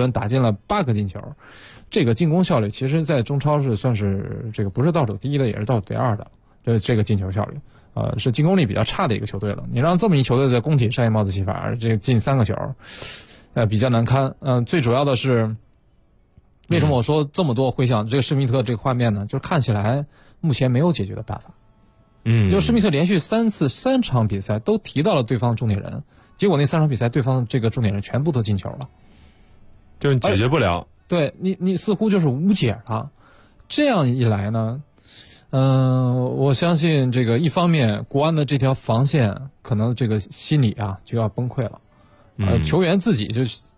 [SPEAKER 9] 8个进球，这个进攻效率其实在中超是算是这个不是倒数第一的，也是倒数第二的这个进球效率是进攻力比较差的一个球队了。你让这么一球队在工体上演帽子戏法，这个进3个球比较难堪。最主要的是为什么我说这么多回想这个施密特这个画面呢？就是看起来目前没有解决的办法。就施密特连续3场比赛都提到了对方重点人，结果那3场比赛对方这个重点人全部都进球了，
[SPEAKER 8] 就是解决不了。
[SPEAKER 9] 对你似乎就是无解了。这样一来呢，我相信这个一方面国安的这条防线可能这个心理就要崩溃了。球员自己就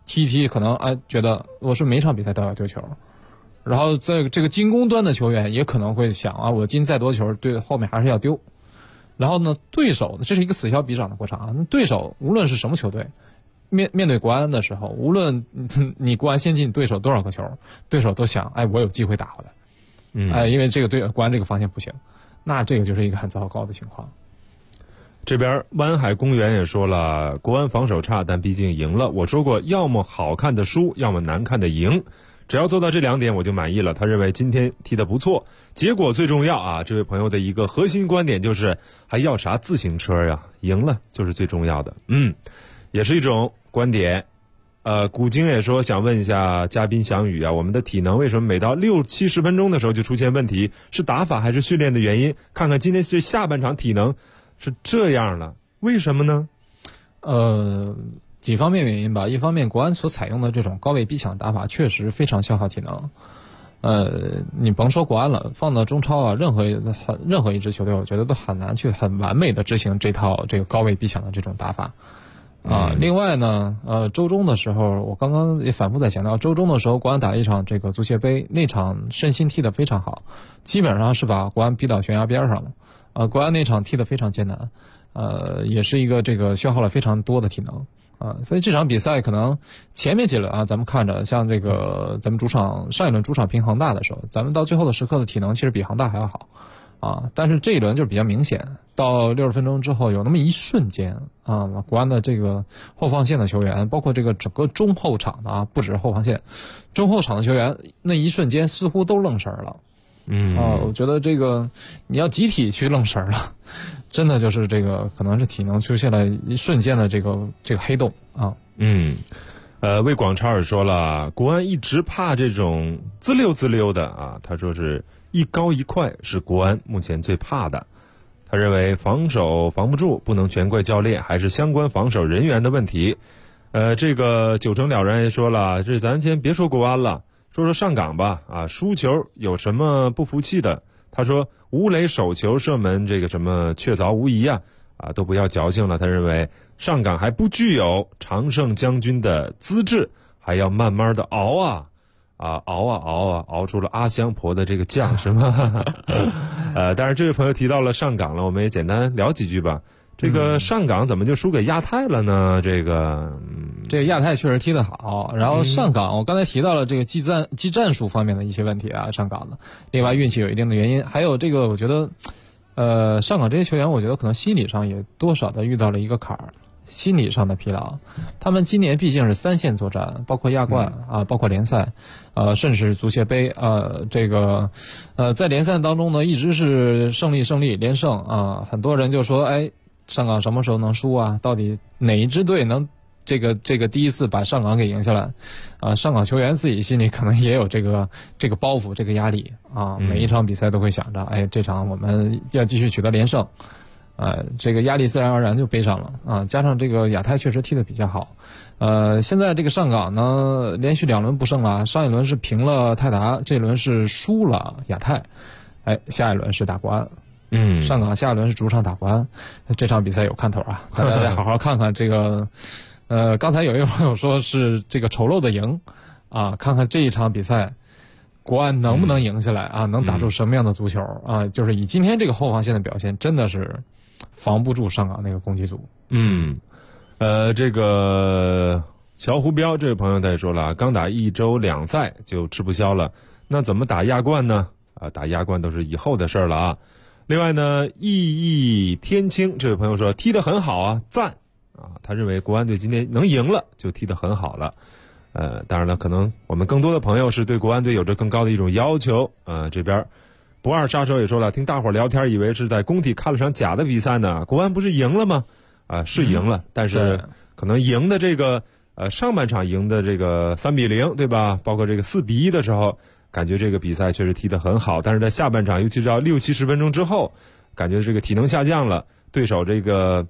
[SPEAKER 9] 踢可能觉得我是每场比赛都要丢球，然后在这个进攻端的球员也可能会想我进再多球，对后面还是要丢。然后呢，对手这是一个此消彼长的过程啊。对手无论是什么球队，面对国安的时候，无论你国安先进对手多少个球，对手都想我有机会打回来。因为这个国安这个防线不行，那这个就是一个很糟糕的情况。
[SPEAKER 8] 这边湾海公园也说了，国安防守差，但毕竟赢了。我说过，要么好看的输，要么难看的赢，只要做到这2点我就满意了。他认为今天踢得不错，结果最重要啊。这位朋友的一个核心观点就是还要啥自行车呀，赢了就是最重要的。也是一种观点。古京也说，想问一下嘉宾翔宇啊，我们的体能为什么每到60-70分钟的时候就出现问题？是打法还是训练的原因？看看今天这下半场体能是这样了，为什么呢？
[SPEAKER 9] 几方面原因吧。一方面，国安所采用的这种高位逼抢打法确实非常消耗体能。你甭说国安了，放到中超啊，任何一支球队，我觉得都很难去很完美的执行这个高位逼抢的这种打法。另外呢，周中的时候，我刚刚也反复在强调，周中的时候国安打了一场这个足协杯，那场身心踢得非常好，基本上是把国安逼到悬崖边上了。国安那场踢得非常艰难，也是一个这个消耗了非常多的体能。所以这场比赛可能前面几轮啊，咱们看着像这个咱们上一轮主场平恒大的时候，咱们到最后的时刻的体能其实比恒大还要好但是这一轮就是比较明显，到60分钟之后有那么一瞬间国安的这个后防线的球员，包括这个整个中后场的不只是后防线，中后场的球员那一瞬间似乎都愣神了。我觉得这个你要集体去愣神了，真的就是这个可能是体能出现了一瞬间的这个黑洞啊。
[SPEAKER 8] 魏广超尔说了，国安一直怕这种滋溜的他说是一高一快是国安目前最怕的。他认为防守防不住，不能全怪教练，还是相关防守人员的问题。这个九成了然也说了，这咱先别说国安了，说上港吧输球有什么不服气的？他说吴磊手球射门这个什么确凿无疑都不要矫情了。他认为上港还不具有常胜将军的资质，还要慢慢的熬出了阿香婆的这个酱是吗？但是这位朋友提到了上港了，我们也简单聊几句吧。这个上港怎么就输给亚泰了呢？这个
[SPEAKER 9] 亚泰确实踢得好，然后上港我刚才提到了这个技战术方面的一些问题上港的，另外运气有一定的原因，还有这个我觉得上港这些球员我觉得可能心理上也多少的遇到了一个坎儿，心理上的疲劳。他们今年毕竟是3线作战，包括亚冠包括联赛甚至是足协杯在联赛当中呢一直是胜利连胜很多人就说上港什么时候能输到底哪一支队能这个第一次把上港给赢下来上港球员自己心里可能也有这个包袱，这个压力每一场比赛都会想着这场我们要继续取得连胜这个压力自然而然就背上了加上这个亚泰确实踢得比较好现在这个上港呢连续2轮不胜了，上一轮是平了泰达，这轮是输了亚泰下一轮是打国安上港下一轮是主场打国安，这场比赛有看头大家再好好看看这个刚才有一位朋友说是这个丑陋的赢看看这一场比赛国安能不能赢下来能打出什么样的足球就是以今天这个后防线的表现，真的是防不住上港那个攻击组。
[SPEAKER 8] 这个乔胡彪这位朋友他也说了，刚打1周2赛就吃不消了，那怎么打亚冠呢？打亚冠都是以后的事了另外呢，意义天青这位朋友说踢得很好赞他认为国安队今天能赢了就踢得很好了。当然了，可能我们更多的朋友是对国安队有着更高的一种要求这边不二杀手也说了，听大伙聊天以为是在工体看了场假的比赛呢，国安不是赢了吗？是赢了，但是可能赢的这个上半场赢的这个3-0对吧，包括这个4-1的时候感觉这个比赛确实踢得很好，但是在下半场尤其是到60-70分钟之后，感觉这个体能下降了，对手这个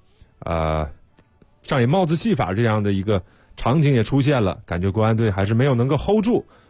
[SPEAKER 8] 上演帽子戏法这样的一个场景也出现了，感觉国安队还是没有能够 hold 住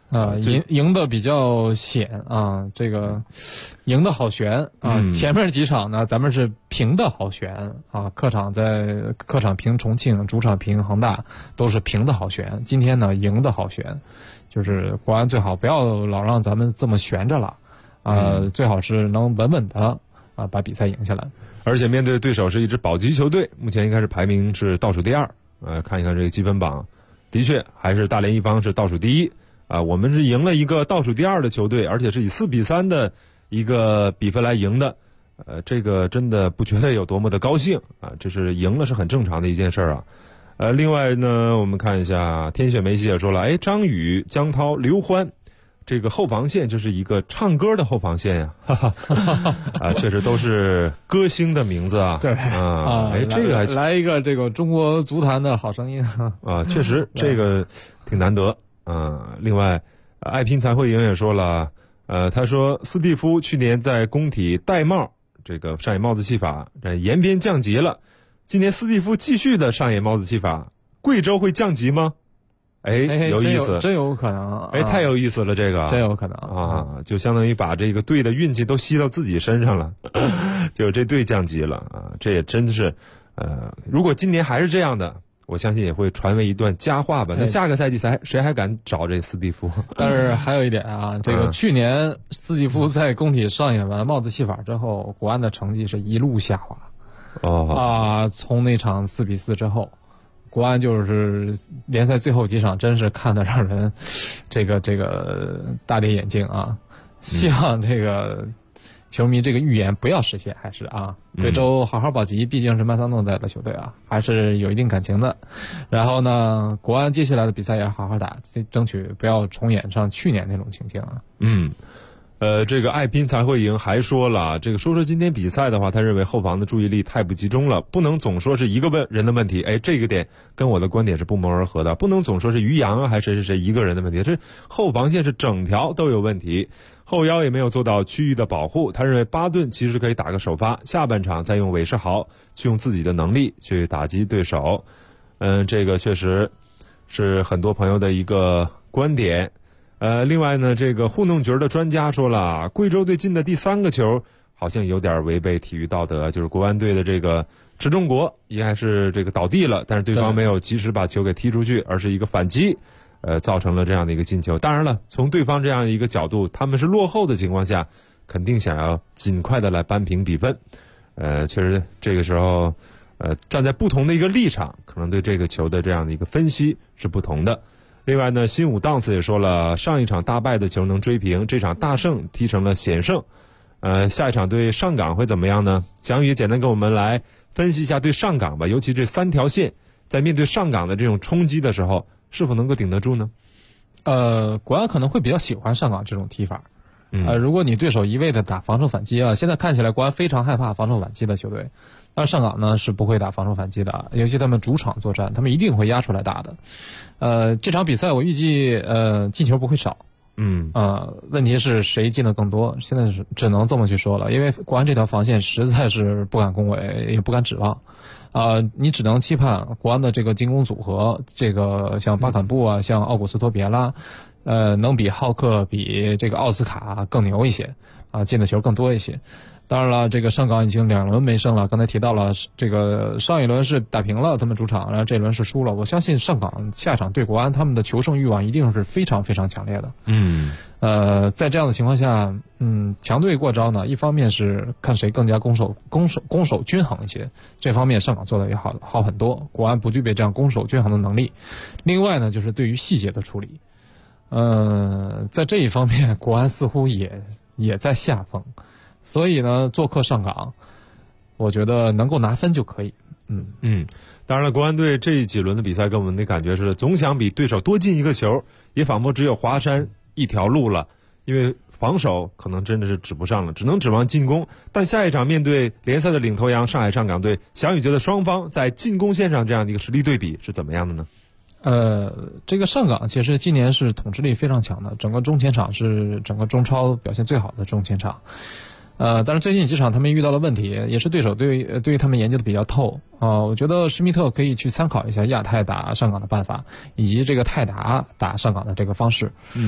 [SPEAKER 9] 赢的比较险啊，这个赢的好悬啊。前面几场呢，咱们是平的好悬啊，客场平重庆，主场平恒大，都是平的好悬。今天呢，赢的好悬，就是国安最好不要老让咱们这么悬着了最好是能稳稳的把比赛赢下来。
[SPEAKER 8] 而且面对对手是一支保级球队，目前应该是排名是倒数第2。看一看这个积分榜，的确还是大连一方是倒数第1。我们是赢了一个倒数第2的球队，而且是以4-3的一个比分来赢的。这个真的不觉得有多么的高兴这是赢了是很正常的一件事另外呢，我们看一下天选梅西也说了，张宇、江涛、刘欢，这个后防线就是一个唱歌的后防线呀，确实都是歌星的名字
[SPEAKER 9] 对
[SPEAKER 8] 这个还
[SPEAKER 9] 来一个这个中国足坛的好声音
[SPEAKER 8] 确实这个挺难得。另外，爱拼才会赢也说了，他说斯蒂夫去年在工体戴帽，这个上演帽子戏法，延边降级了。今年斯蒂夫继续的上演帽子戏法，贵州会降级吗？有意思，
[SPEAKER 9] 真有可能。
[SPEAKER 8] 太有意思了，这个
[SPEAKER 9] 真有可能
[SPEAKER 8] 就相当于把这个队的运气都吸到自己身上了，就这队降级了这也真是，如果今年还是这样的。我相信也会传为一段佳话吧。那下个赛季谁还敢找这斯蒂夫？
[SPEAKER 9] 但是还有一点这个去年斯蒂夫在工体上演完帽子戏法之后，国安的成绩是一路下滑。从那场4-4之后，国安就是联赛最后几场真是看得让人这个大跌眼镜希望这个球迷这个预言不要实现，还是贵州好好保级，毕竟是曼萨诺在的球队还是有一定感情的。然后呢，国安接下来的比赛也好好打，争取不要重演上去年那种情境
[SPEAKER 8] 这个爱拼才会赢还说了，这个说今天比赛的话，他认为后防的注意力太不集中了，不能总说是一个人的问题。这个点跟我的观点是不谋而合的，不能总说是于洋还是谁一个人的问题，这后防线是整条都有问题。后腰也没有做到区域的保护，他认为巴顿其实可以打个首发，下半场再用韦世豪去用自己的能力去打击对手。这个确实是很多朋友的一个观点。另外呢，这个糊弄局的专家说了，贵州队进的第3个球好像有点违背体育道德，就是国安队的这个池中国应该是这个倒地了，但是对方没有及时把球给踢出去，而是一个反击。造成了这样的一个进球。当然了，从对方这样一个角度，他们是落后的情况下，肯定想要尽快的来扳平比分。确实这个时候，站在不同的一个立场，可能对这个球的这样的一个分析是不同的。另外呢，新武档次也说了，上一场大败的球能追平，这场大胜踢成了险胜。下一场对上港会怎么样呢？翔宇简单跟我们来分析一下对上港吧，尤其这3条线在面对上港的这种冲击的时候，是否能够顶得住呢？
[SPEAKER 9] 国安可能会比较喜欢上港这种踢法。如果你对手一味的打防守反击现在看起来国安非常害怕防守反击的球队，但是上港呢是不会打防守反击的，尤其他们主场作战，他们一定会压出来打的。这场比赛我预计进球不会少。问题是谁进的更多？现在是只能这么去说了，因为国安这条防线实在是不敢恭维，也不敢指望。你只能期盼国安的这个进攻组合，这个像巴坎布像奥古斯托别拉，能比浩克、比这个奥斯卡更牛一些，进的球更多一些。当然了，这个上港已经2轮没胜了，刚才提到了这个上一轮是打平了他们主场，然后这一轮是输了。我相信上港下场对国安，他们的求胜欲望一定是非常非常强烈的。在这样的情况下，强队过招呢，一方面是看谁更加攻守均衡一些，这方面上港做的也好很多，国安不具备这样攻守均衡的能力。另外呢，就是对于细节的处理，在这一方面国安似乎也在下风。所以呢，做客上港，我觉得能够拿分就可以。
[SPEAKER 8] 当然了，国安队这几轮的比赛跟我们的感觉是，总想比对手多进一个球，也仿佛只有华山一条路了。因为防守可能真的是指不上了，只能指望进攻。但下一场面对联赛的领头羊上海上港队，翔宇觉得双方在进攻线上这样的一个实力对比是怎么样的呢？
[SPEAKER 9] 这个上港其实今年是统治力非常强的，整个中前场是整个中超表现最好的中前场。但是最近几场他们遇到了问题，也是对手对于他们研究的比较透我觉得施密特可以去参考一下亚太打上港的办法，以及这个泰达打上港的这个方式。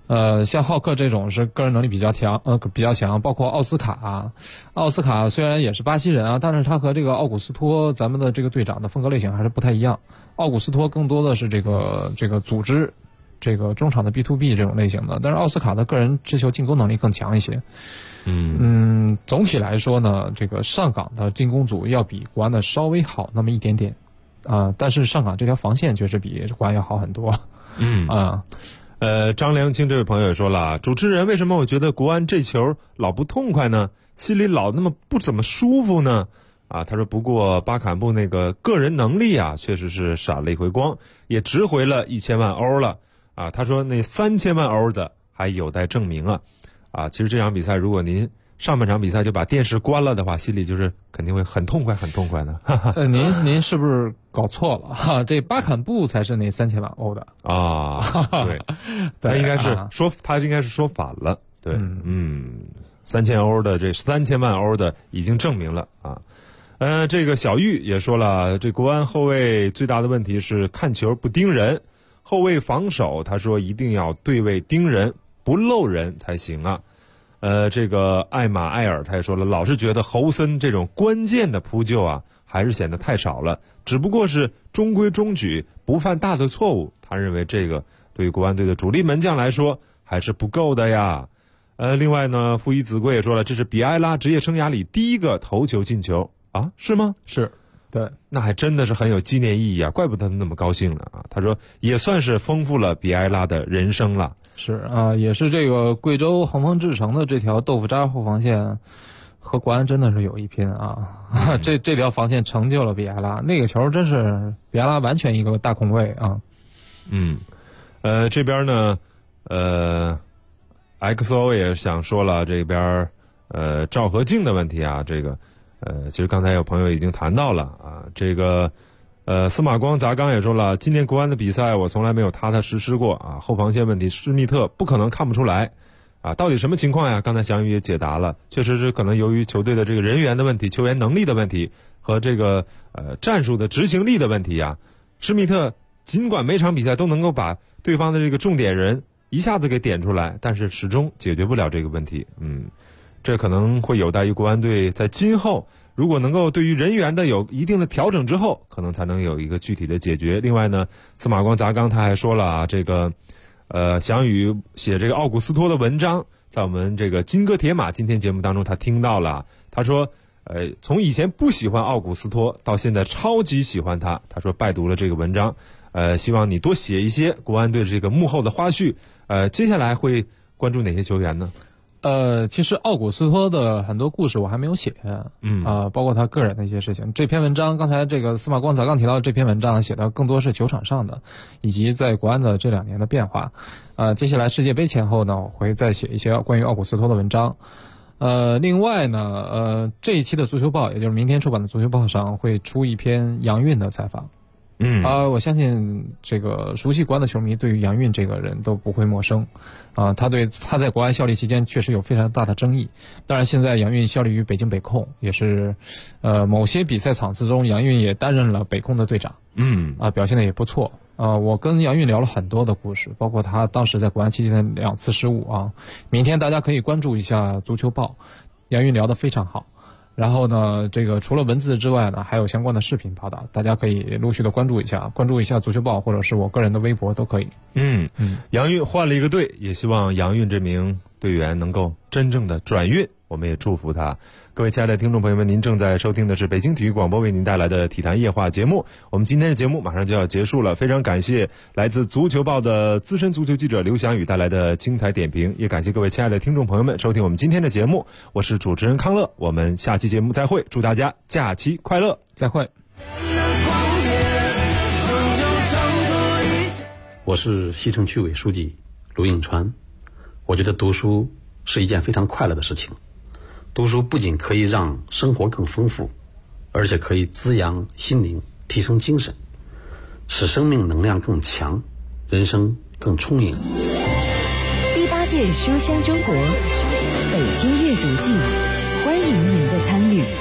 [SPEAKER 9] 像浩克这种是个人能力比较强，包括奥斯卡。奥斯卡虽然也是巴西人啊，但是他和这个奥古斯托咱们的这个队长的风格类型还是不太一样。奥古斯托更多的是这个组织，这个中场的 B2B 这种类型的，但是奥斯卡的个人持球进攻能力更强一些。总体来说呢，这个上港的进攻组要比国安的稍微好那么一点点但是上港这条防线确实比国安要好很多。
[SPEAKER 8] 张良清这位朋友也说了，主持人为什么我觉得国安这球老不痛快呢？心里老那么不怎么舒服呢？他说不过巴坎布那个个人能力啊，确实是闪了一回光，也值回了1000万欧了他说那3000万欧的还有待证明其实这场比赛如果您上半场比赛就把电视关了的话，心里就是肯定会很痛快的。
[SPEAKER 9] 您是不是搞错了这巴坎布才是那3000万欧的
[SPEAKER 8] 对，他应该是说反了。对，3000欧的这3000万欧的已经证明了这个小玉也说了，这国安后卫最大的问题是看球不盯人，后卫防守他说一定要对位盯人，不漏人才行这个艾玛艾尔他也说了，老是觉得侯森这种关键的扑救还是显得太少了，只不过是中规中矩，不犯大的错误。他认为这个对于国安队的主力门将来说还是不够的呀。另外呢，傅一子贵也说了，这是比埃拉职业生涯里第一个头球进球是吗？
[SPEAKER 9] 是，对，
[SPEAKER 8] 那还真的是很有纪念意义怪不得他那么高兴了他说也算是丰富了比埃拉的人生了。
[SPEAKER 9] 是也是这个贵州恒丰智诚的这条豆腐渣后防线和国安真的是有一拼这条防线成就了比埃拉，那个球真是比埃拉完全一个大空位
[SPEAKER 8] 这边呢XO 也想说了，这边赵和静的问题这个其实刚才有朋友已经谈到了这个司马光砸缸也说了，今年国安的比赛我从来没有踏踏实实过后防线问题施密特不可能看不出来到底什么情况呀？刚才翔宇也解答了，确实是可能由于球队的这个人员的问题、球员能力的问题和这个战术的执行力的问题施密特尽管每场比赛都能够把对方的这个重点人一下子给点出来，但是始终解决不了这个问题。这可能会有待于国安队在今后如果能够对于人员的有一定的调整之后，可能才能有一个具体的解决。另外呢，司马光砸缸他还说了这个翔宇写这个奥古斯托的文章，在我们这个金戈铁马今天节目当中他听到了，他说从以前不喜欢奥古斯托到现在超级喜欢他，他说拜读了这个文章，希望你多写一些国安队这个幕后的花絮。接下来会关注哪些球员呢？
[SPEAKER 9] 其实奥古斯托的很多故事我还没有写，包括他个人的一些事情。这篇文章刚才这个司马光砸缸提到的这篇文章写的更多是球场上的，以及在国安的这2年的变化。接下来世界杯前后呢，我会再写一些关于奥古斯托的文章。另外呢，这一期的足球报，也就是明天出版的足球报上会出一篇杨运的采访。我相信这个熟悉国安的球迷对于杨运这个人都不会陌生，他在国安效力期间确实有非常大的争议。当然，现在杨运效力于北京北控，也是某些比赛场次中，杨运也担任了北控的队长，表现的也不错。我跟杨运聊了很多的故事，包括他当时在国安期间的2次失误明天大家可以关注一下足球报，杨运聊得非常好。然后呢，这个除了文字之外呢，还有相关的视频报道，大家可以陆续的关注一下足球报或者是我个人的微博都可以。
[SPEAKER 8] 杨运换了一个队，也希望杨运这名队员能够真正的转运，我们也祝福他。各位亲爱的听众朋友们，您正在收听的是北京体育广播为您带来的体坛夜话节目。我们今天的节目马上就要结束了，非常感谢来自足球报的资深足球记者刘翔宇带来的精彩点评，也感谢各位亲爱的听众朋友们收听我们今天的节目。我是主持人康乐，我们下期节目再会，祝大家假期快乐，
[SPEAKER 9] 再会。
[SPEAKER 13] 我是西城区委书记卢应川。我觉得读书是一件非常快乐的事情，读书不仅可以让生活更丰富，而且可以滋养心灵，提升精神，使生命能量更强，人生更充盈。
[SPEAKER 5] 第8届书香中国北京阅读季，欢迎您的参与。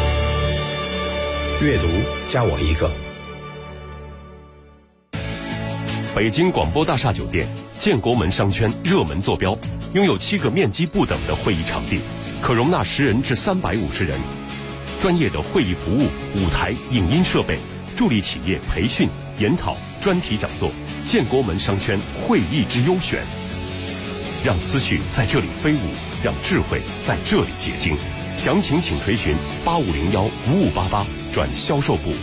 [SPEAKER 13] 阅读加我一个。
[SPEAKER 6] 北京广播大厦酒店
[SPEAKER 14] 建国门商圈热门坐标，拥有7个面积不等的会议场地，可容纳10人至350人。专业的会议服务、舞台、影音设备，助力企业培训、研讨、专题讲座。建国门商圈会议之优选，让思绪在这里飞舞，让智慧在这里结晶。详情请垂询8501-5588转销售部。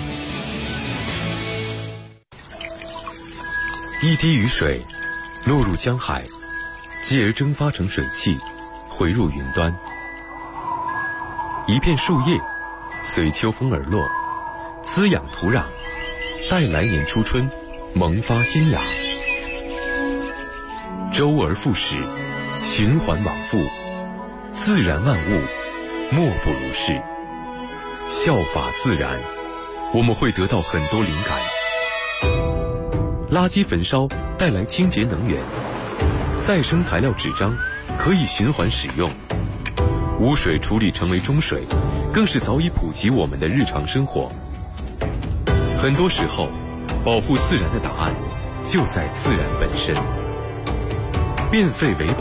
[SPEAKER 2] 一滴雨水落入江海，继而蒸发成水汽，回入云端。一片树叶随秋风而落，滋养土壤，待来年初春萌发新芽。周而复始，循环往复，自然万物莫不如是。效法自然，我们会得到很多灵感。垃圾焚烧带来清洁能源，再生材料纸张可以循环使用，污水处理成为中水，更是早已普及我们的日常生活。很多时候，保护自然的答案就在自然本身。变废为宝。